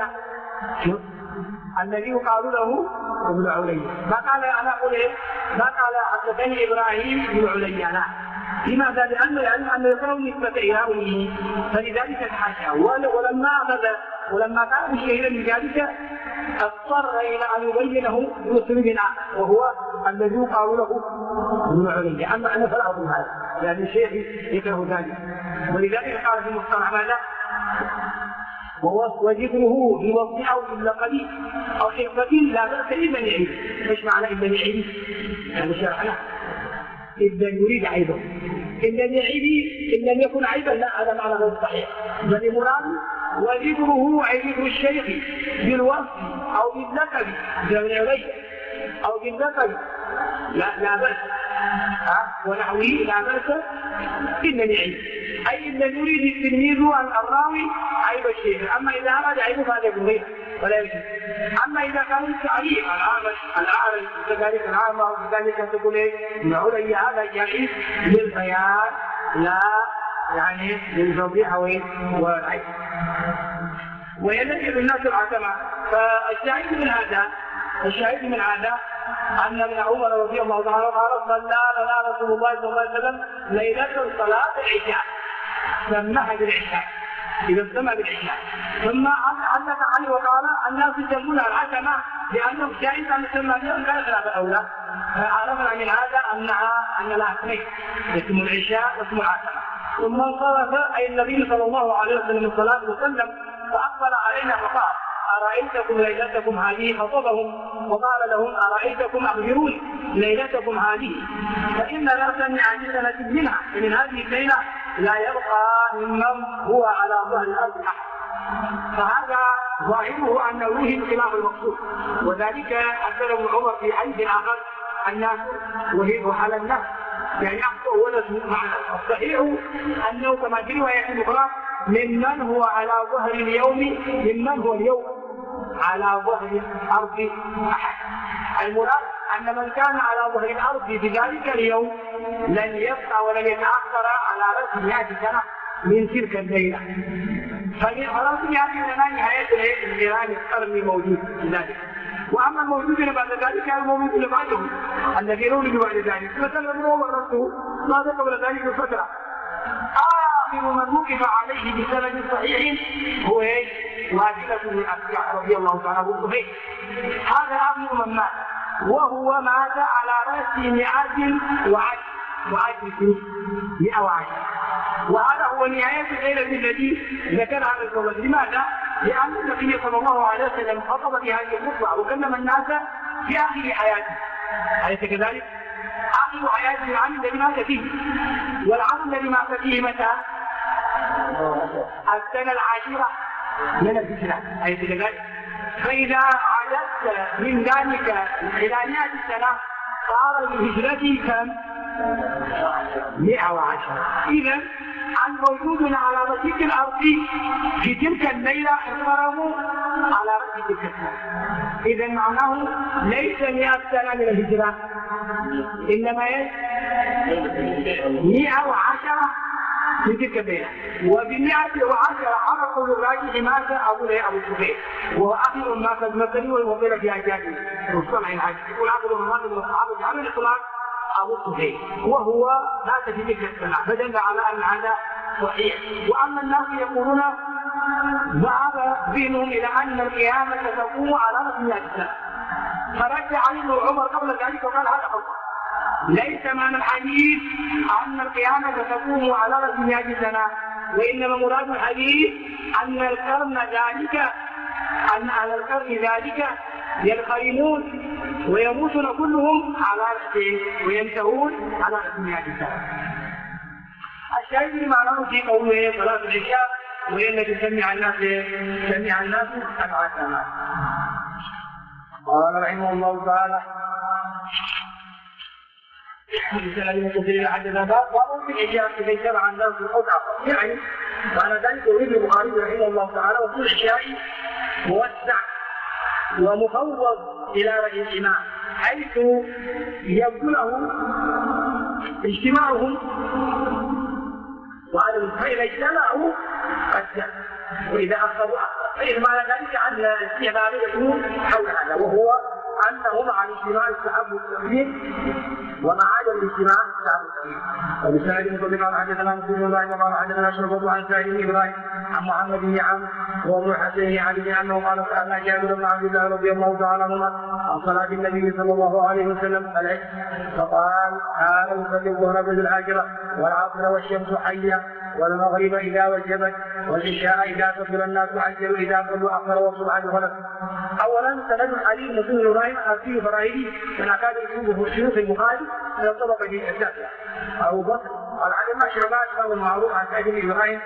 الذي يقال له ابن علي. ما قال أنا أقول ما قال حدثني إبراهيم بن علي، لا. لماذا؟ لأنه يعلم أنه يقرأ نسبة إلى أمه، فلذلك تحاشى. ولما كان مشتهرا بذلك اضطر إلى أن يبينه بأسلوب آخر، وهو الذي يقال له ابن علي. أما أنا فلا أظن هذا، يعني الشيخ يكره ذلك، ولذلك قال في المصطلح ماذا؟ وذكره بوصف أو باللقب أو حرفة لا بأس إلا لعيب. إيش معنى إلا لعيب؟ هذا شرحنا. إذا يريد عيبه، إلا لعيب إن لم يكن عيبا، لا، هذا معنى غير صحيح. بل المراد وذكره أي ذكر الشيخ بالوصف أو باللقب زمن علي أو باللقب لا بأس، ونحوه لا بأس إلا لعيب، أي إلا يريد التلميذ أن الراوي عيب الشيخ. أما إذا أراد عيبه فهذا يكون غير ولا يجوز. أما إذا كان التعريف الأعرج كذلك العامة وكذلك تقول ابن علي، هذا جائز للبيان لا يعني للفضيحة والعيب. ويلجئ الناس العتمة. فالشاهد من هذا أن ابن عمر رضي الله تعالى قال صلى لنا رسول الله صلى الله عليه وسلم ليلة صلاة العشاء، سمح بالعشاء إذا سمع بالعشاء، ثم علق عليه وقال الناس يسمونها العتمة لأنه جائز أن يسمى بها كان خلاف الأولى. فعرفنا من هذا أن لها اسمين، اسم العشاء واسم العتمة. ثم انصرف أي النبي صلى الله عليه وسلم من صلاة وسلم فأقبل علينا فقال أرأيتكم ليلتكم هذه، خطبهم وقال لهم أرأيتكم أخبروني ليلتكم هذه، فإن رأسا عن سنة منها من هذه الليلة لا يبقى ممن هو على ظهر الأرض أحد. فهذا ظاهره أنه يوهم خلاف المقصود، وذلك أكد ابن عمر في حديث آخر الناس وهي على الناس، يعني أخطأ ولد معنى. الصحيح أنه كما في رواية أخرى ممن هو على ظهر اليوم، ممن هو اليوم على ظهر الأرض أحد. المراد أن من كان على ظهر الأرض في ذلك اليوم لن يبقى ولن يتأخر على رأس 100 سنة من تلك الليلة. فخلاص هذه نهاية النيران القرن موجود في ذلك. وأما الموجودين بعد ذلك الموجود اللي بعدهم الذين ولدوا بعد ذلك، مثلا ابن عمر نفسه ماذا قبل ذلك بفترة. آخر من وقف عليه بسند صحيح هو واثلة بن أسكع رضي الله تعالى عنه. هذا آخر من مات، وهو مات على رأس 110 سنين، 110. وهذا هو نهاية الليلة التي ذكرها الرسول. لماذا؟ لأن النبي صلى الله عليه وسلم خطب في هذه الخطبة وكلم الناس في آخر حياته، أليس كذلك؟ آخر حياته العام الذي مات فيه، والعام الذي مات فيه متى؟ السنة 10 من الهجرة، أليس كذلك؟ فإذا عددت من ذلك إلى 100 سنة صار لهجرته كم؟ 110. إذا الموجودون على رصيف الأرض في تلك الليلة انصرفوا على رصيف تلك السنة. إذا معناه ليس 100 سنة من الهجرة، إنما 110 في تلك الليلة. وب110 حرقوا للراجل مات أبو سفيان، وهو آخر الناس المثلي والوصيلة في أجاده وصنع الحج. يقول آخر الناس والصحابة على الإطلاق أبو سفيان، وهو مات في تلك السنة، فدل على أن هذا صحيح. وأما الناس يقولون ذهب ذهنهم إلى أن القيامة تقوم على رأس 100 سنة، فرد عليه عمر قبل ذلك وقال هذا خطأ. ليس معنى الحديث أن القيامة تقوم على رأس 100 سنة، وإنما مراد الحديث أن القرن ذلك أن أهل القرن ذلك ينقرضون ويموتون كلهم على وينتهون على 100 سنة. الشاهد معناه في قوله صلاة العشاء وهي التي سمع الناس 7 سنوات. قال رحمه الله تعالى حدثنا باب في العشاء إذا اجتمع الناس القطعة، يعني معنى ذلك يريد البخاري رحمه الله تعالى وكل عشاء موسع ومفوض إلى رأي الإمام حيث يبدو له اجتماعهم وعلى فإذا اجتمعوا قد وإذا أخذوا فإذا معنى ذلك أن الاستعمال يكون حول هذا، وهو أنه مع الاجتماع السحاب والتقديم ومع عدم الاجتماع السحاب والتقديم. وبسند مطلق قال حدثنا رسول الله قال حدثنا شعبة عن سعيد بن إبراهيم عن محمد بن عمرو وابن حسين عن ابن أنه قال سألنا جابر بن عبد الله رضي الله تعالى عنهما عن صلاة النبي صلى الله عليه وسلم فقال كان يصلي الظهر بالعاشرة والعصر والشمس حية والمغرب إذا وجبت والعشاء إذا كثر الناس عجلوا إذا صلوا أخر والصبح دخلت. أولا سند الحديث مسلم إبراهيم في فرائدي من أكاد يشوفه شيوخ البخاري من الطبقة الثالثة. أبو بكر قال عن المشربات المعروف عن سعيد بن إبراهيم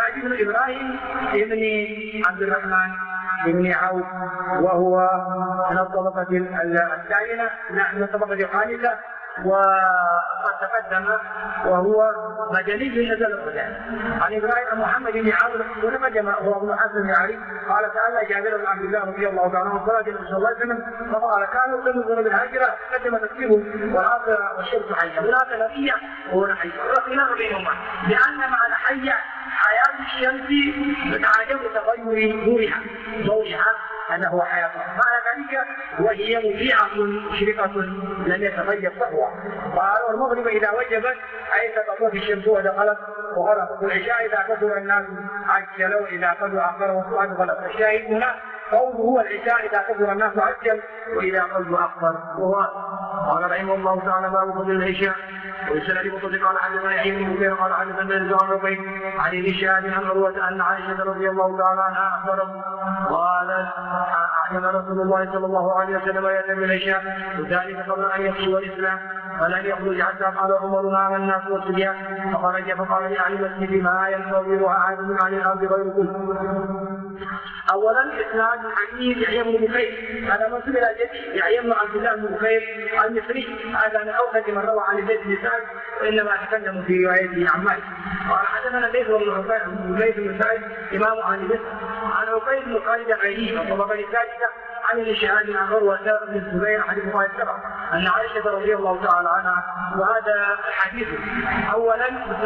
ابن عبد الرحمن بن عوف وهو من الطبقة الثانية من الطبقة الخامسة وقد تقدم وهو مدني نزل الرجال. عن ابراهيم محمد بن عمرو ونقدم هو ابن حسن بن علي قال سألنا جابر بن عبد الله رضي الله تعالى عنه صلاة النبي صلى الله عليه وسلم فقال كانوا يصلون بالهجرة قدم تكفيره والعصر والشمس حية. هناك نبي وهنا حية وخلاف بينهما لأن معنى حية حياة الشمس تتعجب لتغير ضوئها هذا هو حياة معنى ذلك وهي مضيئة مشرقة لم يتغير صحوة. قال والمغرب إذا وجبت أي تطلع الشمس ودخلت وغرقت والعشاء إذا كثر الناس عجلوا إذا قدوا أخر وسوء غلط. الشاهد هنا قوله هو العشاء إذا كثر الناس عجل وإذا قدوا أخر وهو قال رحمه الله تعالى باب فضل العشاء. ويسأل مطلق قال حدثنا يحيى بن بكير قال حدثنا الزهري بن عن ابن شهاب عن عروة أن عائشة رضي الله تعالى عنها أخبرت قال أحيانا رسول الله صلى الله عليه وسلم يأتي بالعشاء وذلك قبل أن يخشوا الإسلام فلن يخرج حتى قال عمر نام الناس والصبيان فخرج فقال لأهل المسجد ما ينتظرها أحد من أهل الأرض غيركم. أولا إسناد حديث يحيى بن بكير هذا منسوب إلى جده يحيى بن عبد الله بن بكير المصري هذا من أوثق من روى عن زيد بن سعد وإنما تكلم في روايته عن مالك. قال حدثنا ليث بن سعد إمام أهل مصر عن عقيل بن خالد العيني والطبقة الثالثة عن ابن شهاب عن عروة بن الزبير حديث الله السبع أن عائشة رضي الله تعالى عنها وهذا الحديث أولا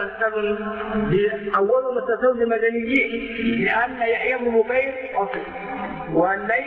مسلسل للمدنيين لأن يحيى بن بكير أصلي والليث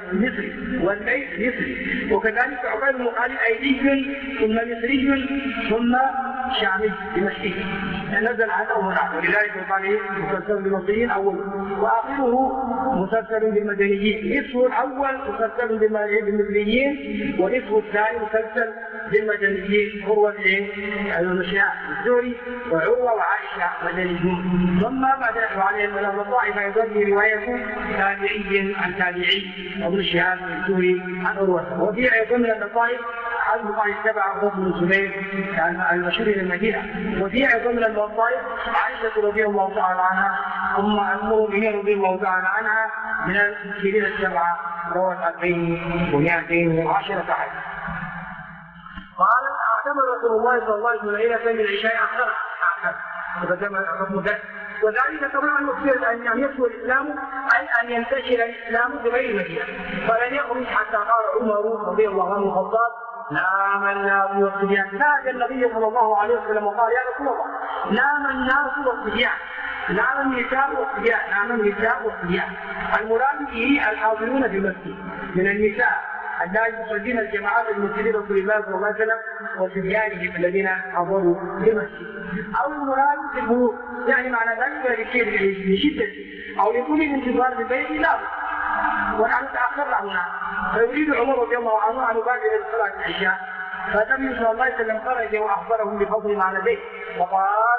مصري وكذلك عقيل بن خالد أيدي ثم مصري ثم شامي دمشقي نزل عنه هناك ولذلك قال مسلسل بالمصريين أول وآخره مسلسل بالمدنيين. نصفه الأول مسلسل بالمصريين ونصفه الثاني مسلسل بالمدنيين عروة المشاء الزهري وعروة وعائشة مدنيون. ثم بعد عليه من المطائف يظل رواية تابعي عن تابعي وابن شهاب الزهري عن عروة. وفي أيضا من المطائف عن المطائف 7 وابن الزبير كان المشهور إلى المدينة. وفي أيضا من المطائف عائشة رضي الله تعالى عنها ثم المؤمنين رضي الله تعالى عنها من المسلمين 7 روت 2210 حديث. قال اعتمد رسول الله صلى الله عليه وسلم ليلة من العشاء أخر وتجمع حكم ذلك وذلك قبل أن يخبر أن يسوى الإسلام أي أن ينتشر الإسلام بغير المدينة فلن يخرج حتى قال عمر رضي الله عنه الخطاب نام الناس والصبيان. نادى النبي صلى الله عليه وسلم وقال يا رسول الله نام الناس والصبيان نام النساء والصبيان. المراد به الحاضرون في المسجد من النساء الذين يصلين الجماعات المسلمين رسول الله صلى الله عليه وسلم وصبيانهم الذين حضروا في المسجد أو المراد في البيوت يعني معنى ذلك لشدة أو لكل انتظار في البيت لا ونحن تأخرنا هنا فيريد عمر رضي الله عنه أن يبادر صلاة العشاء فالنبي صلى الله عليه وسلم خرج وأخبرهم بفضل معنى ذلك وقال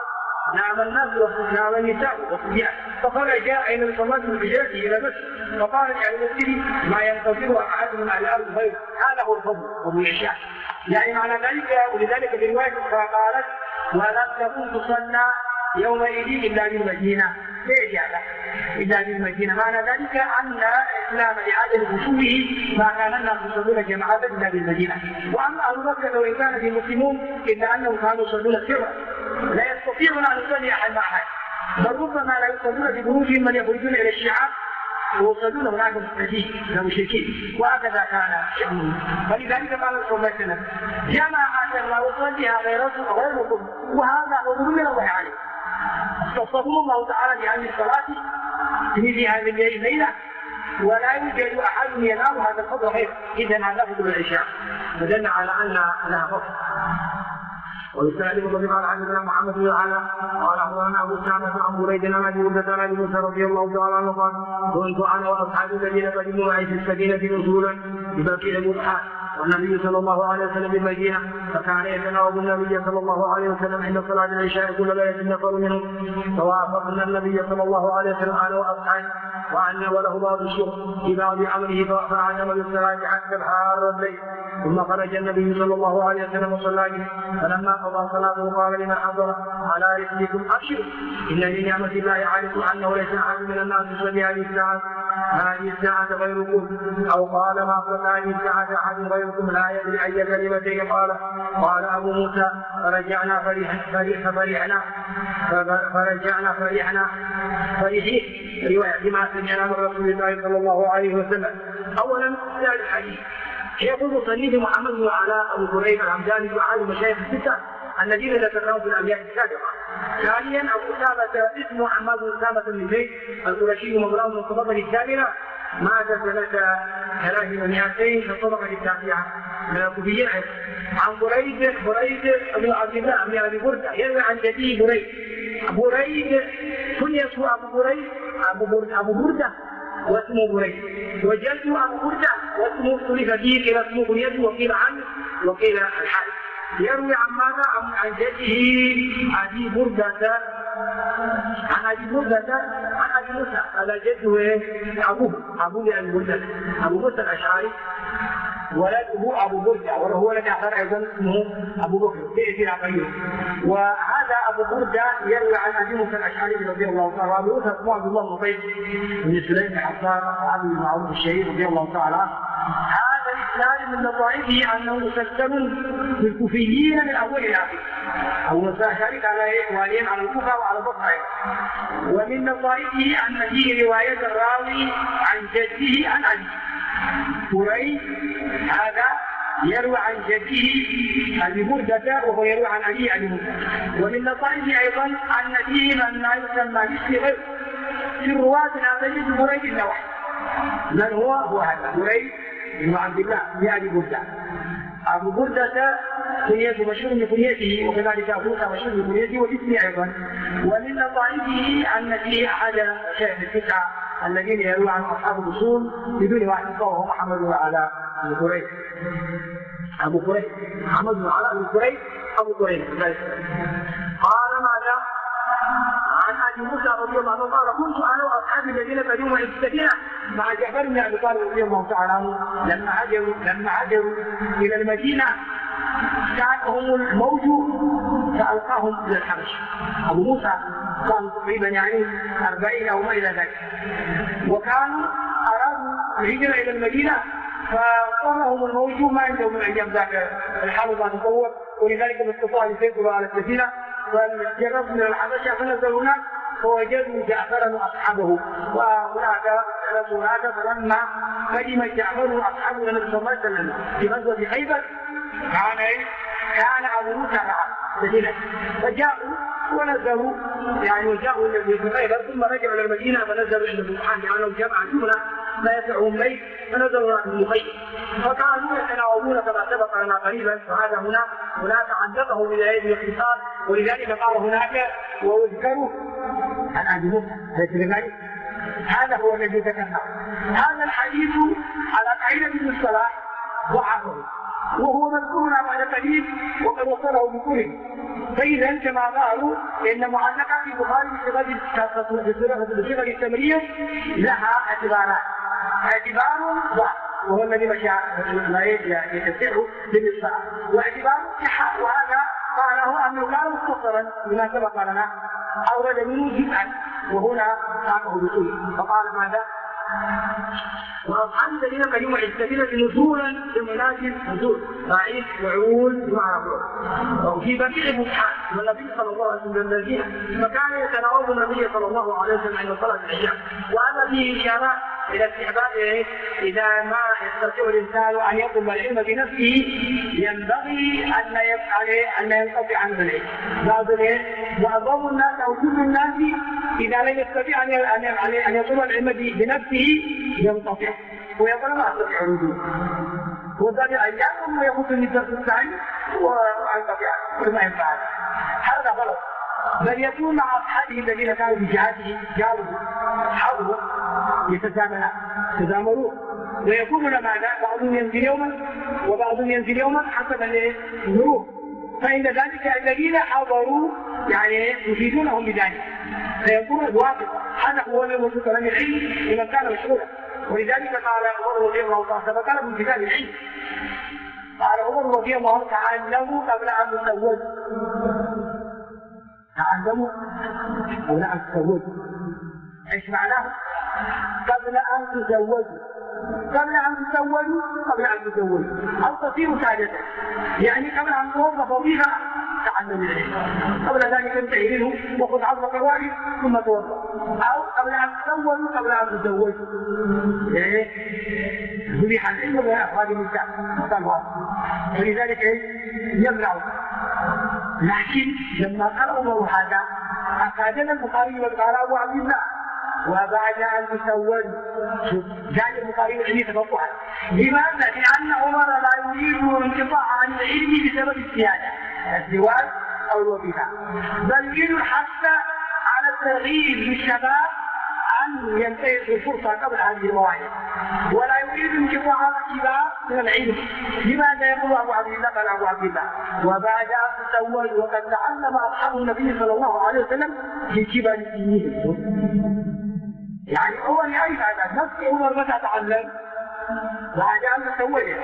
نام الناس ونام النساء والصبيان، فخرج النبي صلى الله عليه وسلم بجلسه الى مسجد فقال يعني مسجدي ما ينتظر احد من اهل الارض غيره، هذا هو الفضل والاشاعه. يعني معنى ذلك ولذلك في روايه قالت ولم تكن تصلى يومئذ الا بالمدينه، ليش يعني؟ الا بالمدينه، معنى ذلك ان الاسلام لعدم وصوله ما كان الناس يصلون جماعه الا بالمدينه. واما ابو بكر وان كان في المسلمون الا انهم كانوا يصلون سرا، لا يستطيعون ان يصلي احد مع احد، بل ربما لا يصلون في بيوتهم من يخرجون الى الشعاب ويصلون هناك مستجيب للمشركين، وهكذا كان شأنهم. فلذلك قال صلى الله عليه وسلم جماعة لا يصليها غيركم وهذا فضل من الله عليه. اختصهم الله تعالى بهذه الصلاة في هذه الليلة ولا يوجد أحد ينام هذا الفضل غيره، إذا هذا فضل العشاء فدل على أن لها فضل. ويستعلم بما حدثنا محمد بن علي قال اخبرنا ابو سامه عن بريد عن ابي هريره عن ابي موسى رضي الله تعالى عنه قال كنت انا واصحابي الذين قدموا معي في السفينه نزولا ببكير البطحاء والنبي صلى الله عليه وسلم بالمدينه، فكان يتناوب النبي صلى الله عليه وسلم عند صلاه العشاء كل ليله نفر منهم، فوافقنا النبي صلى الله عليه وسلم انا واصحابي وعنا وله بعض الشغل في بعض امره فعزم بالصلاه حتى الحار الليل، ثم خرج النبي صلى الله عليه وسلم وصلى به، فلما قضى صلاته قال لمن حضر على رسلكم ابشروا ان لنعمه الله عليكم انه ليس احد من الناس يصلي هذه الساعه غيركم، او قال ما صلى هذه الساعه احد غيركم لا يدري اي كلمتين قال ابو موسى فرجعنا فرحين روايه بما سمعنا من رسول الله صلى الله عليه وسلم. اولا هذا الحديث يقول صنيف محمد بن علاء ابو هريره الحمداني وعلى المشايخ السته الذين ذكرناهم في الابيات السابقه. ثانيا ابو اسامه اسمه حماد بن اسامه بن زيد القرشي مولاه من الطبقه الثامنه مات سنه 300 في الطبقه التاسعه من الكوفيين. عن بريد بن عبد الله بن ابي برده يروي عن جديه بريد كنيته ابو برده واسمه بريد، وجده ابو برده واسمه اختلف فيه قيل اسمه كنيته وقيل عنه وقيل الحارث. يروي عن ماذا؟ عن جده ابي برده عن ابي موسى على جده ابوه لابي برده ابو موسى الاشعري ولده ابو برده وهو ولد اخر ايضا اسمه ابو بكر سياتي غيره. وهذا ابو برده يروي عن ابي موسى الاشعري رضي الله تعالى عنه. ابو موسى اسمه عبد الله بن قيس بن سليم بن حصان صحابي المعروف الشهير رضي الله تعالى عنه. هذا الاسلام من لطائفه انه مسلسل بالكوفيين من اول الى اخره. ابو موسى الاشعري على واليين على الكوفه وعلى البصره. ومن لطائفه ان فيه روايه الراوي عن جده عن ابيه. بريد هذا يروي عن جده ابي برده وهو يروي عن ابيه ابي موسى. ومن لطائفه ايضا ان فيه من لا يسمى باسم غيره في الرواه لا تجد بريد الا واحد. من هو هذا بريد بن عبد الله بن ابي برده. ابو برده كنيته مشهور بكنيته وكذلك ابو موسى مشهور بكنيته وباسمه ايضا. ومن لطائفه ان فيه احد شيخ التسعه الذين يروي عن اصحاب الاصول بدون واحد وهو محمد بن علاء بن قريش ابو قريش محمد بن علاء بن قريش ابو قريش. قال ماذا؟ عن ابي موسى رضي الله عنه قال كنت انا واصحابي الذين قدموا الى السفينه مع جعفر بن ابي طالب رضي الله تعالى عنه لما هاجروا الى المدينه جاءهم الموج فالقاهم الى الحبش. ابو موسى كان تقريبا يعني 40 او ما الى ذلك، وكانوا ارادوا الهجره الى المدينه فقامهم الموج ما عندهم من ايام ذاك الحرب ما تطور، ولذلك استطاعوا يسيطروا على السفينه فجربوا من الحبشه فنزلوا هناك فوجدوا جعفرا واصحابه. وهناك فلما قدم جعفر واصحابه النبي صلى الله عليه وسلم في غزوه خيبر كان ابو موسى معه فجاءوا ونزلوا يعني وجاءوا النبي في خيبر ثم رجعوا الى المدينه فنزلوا عند البحران يعني جمع جمله لا يسعهم بيت فنزلوا عند المخيم فكانوا يتناوبون كما سبق لنا قريبا. وهذا هناك عندقه من ايدي الاختصار ولذلك قال هناك واذكروا عن ابي موسى. هذا هو الذي ذكرناه. هذا الحديث على قاعده ابن الصلاح ضعفه وهو مذكور بعد قليل وقد وصله بكله. فإذا كما قالوا إن معلقات البخاري بصيغة التمرية لها اعتبارات. اعتبار ضعف وهو الذي لا يتصح بالإصلاح، واعتبار صحة وهذا قاله أنه كان مختصرا بما سبق لنا أورد منه جزءا وهنا ساقه بكله. فقال ماذا؟ وأصحاب الذين قدموا السفينة نزولا بمناسب نزول فاعل وعول مع وفي بقيع المصحف والنبي صلى الله عليه وسلم المدينة فكان يتناوب النبي صلى الله عليه وسلم عند صلاة العشاء، وهذا فيه إشارة إلى استحباب إذا ما يستطيع الإنسان أن يطلب العلم بنفسه ينبغي أن ينقطع عن العلم. وأظن الناس أو كل الناس إذا لم يستطيع أن يطلب العلم بنفسه ينقطع ويقول ما أستطيع الرجوع، وذلك أيام ويموت النساء السعي وينقطع كل ما ينفع. هذا غلط، بل يكون مع أصحابه الذين كانوا بجهاته جاروا حوله يتزامرون ويكونون ماذا؟ بعضهم ينزل يوما وبعضهم ينزل يوما حسب الظروف، فإن ذلك الذين حضروا يفيدونهم بذلك فيكون الواقع. هذا هو الذي كلام العلم لمن كان مشهورا، ولذلك قال عمر رضي الله عنه فكان من كتاب العلم قال عمر رضي الله عنه تعلموا قبل أن تزوجوا. تعلموا قبل أن تزوجوا ايش معناه؟ قبل أن تزوجوا أو تصيروا سادة، يعني قبل أن توظف وظيفة تعلم العلم، قبل ذلك انتهي وخذ عرض قوائد ثم توظف، أو قبل أن تزوجوا قبل أن تزوجوا ذبح العلم بأفراد النساء ولذلك يمنع. لكن لما قال عمر هذا أفادنا البخاري وقال أبو عبد الله وبعد أن تزوج جاء البخاري العلمي تفقها. لماذا؟ لأن عمر لا يريد الانقطاع عن العلم بسبب الزواج أو الوظيفة، بل يريد الحث على الترغيب للشباب أن ينتهز الفرصة قبل هذه المواعيد، ولا يريد انقطاع الكبار من العلم. لماذا يقول أبو عبد الله؟ قال أبو عبد الله وبعد أن تزوج وقد تعلم أصحاب النبي صلى الله عليه وسلم في كبر سنهم. يعني هو يعرف هذا نفس عمر متى تعلم بعد أن تزوجه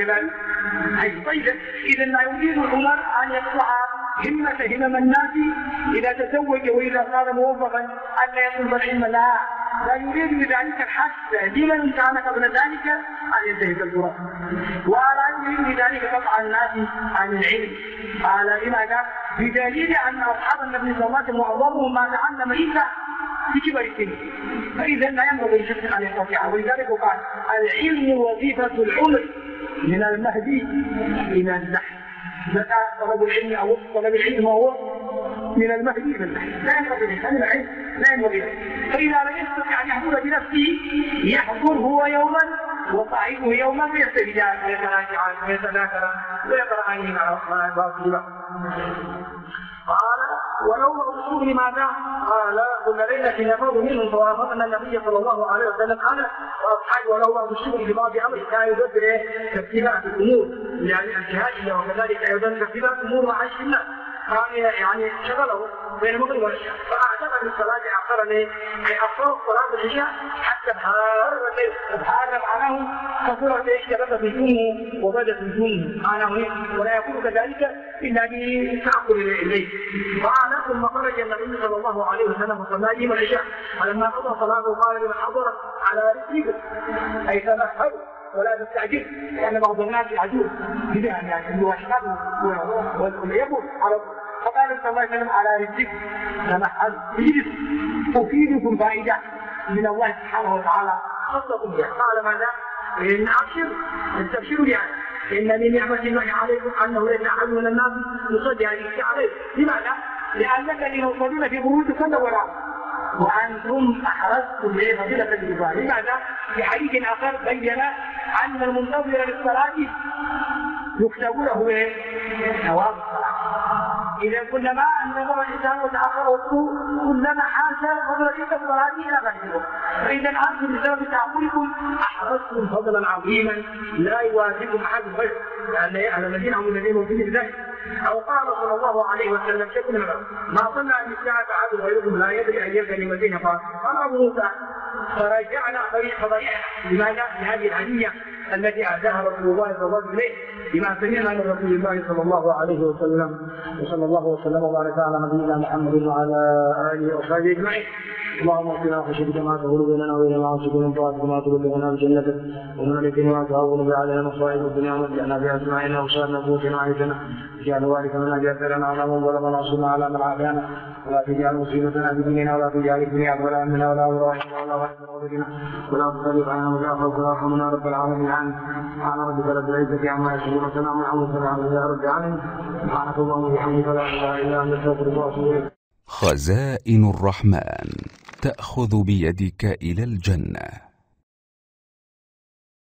طيب إذا لا يريد عمر أن يقطع همم الناس إذا تزوج وإذا صار موظفا أن يطلب العلم، لا يريد بذلك الحث لمن كان قبل ذلك أن ينتهز الفرص، ولا يريد بذلك قطع الناس عن العلم. قال لماذا؟ بدليل أن أصحاب النبي صلى الله عليه وسلم معظمهم ما تعلم إلا في كبر السن، فإذا لا ينبغي لشخص أن يستطيع. ولذلك قال العلم وظيفة العمر من المهدي إلى اللحم. متى طلب العلم أو طلب العلم هو من المهدي إلى اللحم، لا ينبغي الإنسان العلم لا ينبغي. فإذا لم يستطع أن يحضر بنفسه يحضر هو يوما وصاحبه يوما ويستجدان ويتراجعان ويتذاكران ويقرأان مع بعض. قال ولو الرسول لماذا؟ قال كل ليلة نفر منهم فوافقنا النبي صلى الله عليه وسلم قال واصحابه ولو الرسول لبعض امر كان يدبر ترتيبات الامور يعني الجهاد وكذلك ايضا ترتيبات الامور وعيش الناس كان شغله بين المغرب والعشاء، فاعتقد الصلاه اخر صلاه العشاء حتى بحار معناه كثرت اشتبكت نجومه وبدت نجومه معناه، ولا يكون كذلك الا بتاكل الليل. قال ثم خرج النبي صلى الله عليه وسلم وصلى بهم العشاء، فلما قضى صلاته قال لمن حضر على رسلك اي تمهلوا ولا تستعجل، لان بعض الناس يعجون كذا يعني الوشكان واليبس على. فقال صلى الله عليه وسلم على رسلك تمهل اجلس افيدكم فائده من الله سبحانه وتعالى خصكم بها. قال ماذا؟ ان استبشروا يعني ان من نعمه الله عليكم انه ليس احد من الناس يصلي عليه. لماذا؟ لانك يوصلون في بيوتكم وراء وانتم احرزتم بفضيله الجبال. لماذا؟ في حديث اخر بين ان المنتظر للصلاه يكتب له ثواب الصلاه. إذا كلما أنظر الإنسان وتأخر وقته كلما حاز فضل تلك الصلاة إلى غيره. فإذا أنتم بسبب تعقلكم أحرزتم فضلا عظيما لا يوازنكم أحد غيره، لأن أهل المدينة هم الذين هم في ذلك. أو قال صلى الله عليه وسلم شكل ما صلى الساعة أحد غيركم لا يدري أي كلمتين قال أبو موسى فرجعنا فضيعنا. لماذا؟ لهذه الهدية التي أهداها رسول الله صلى الله عليه وسلم بما سمعنا من رسول الله صلى الله عليه وسلم. وصلى الله وسلم وبارك على نبينا محمد وعلى آله وصحبه أجمعين. اللهم اغفر لنا خشيتك ما تقول بيننا وبين معاصيك ومن طاعتك ما تبلغنا بجنتك ومن اليقين ما تهون به علينا مصائب الدنيا ومتعنا بأسماعنا وأبصارنا وقوتنا وعيشنا اجعل وارثا منا جاثرنا على من ظلمنا وانصرنا على من عادانا ولا تجعل مصيبتنا في ديننا ولا تجعل الدنيا أكبر همنا ولا مبلغ علمنا ولا مبلغ رشدنا ولا تسلط علينا وجعفر وترحمنا رب العالمين عنك. سبحان ربك رب العزة عما يصفون وسلام على المرسلين يا رب العالمين. سبحانك اللهم وبحمدك لا إله إلا أنت أستغفرك وأتوب إليك. خزائن الرحمن تأخذ بيدك إلى الجنة.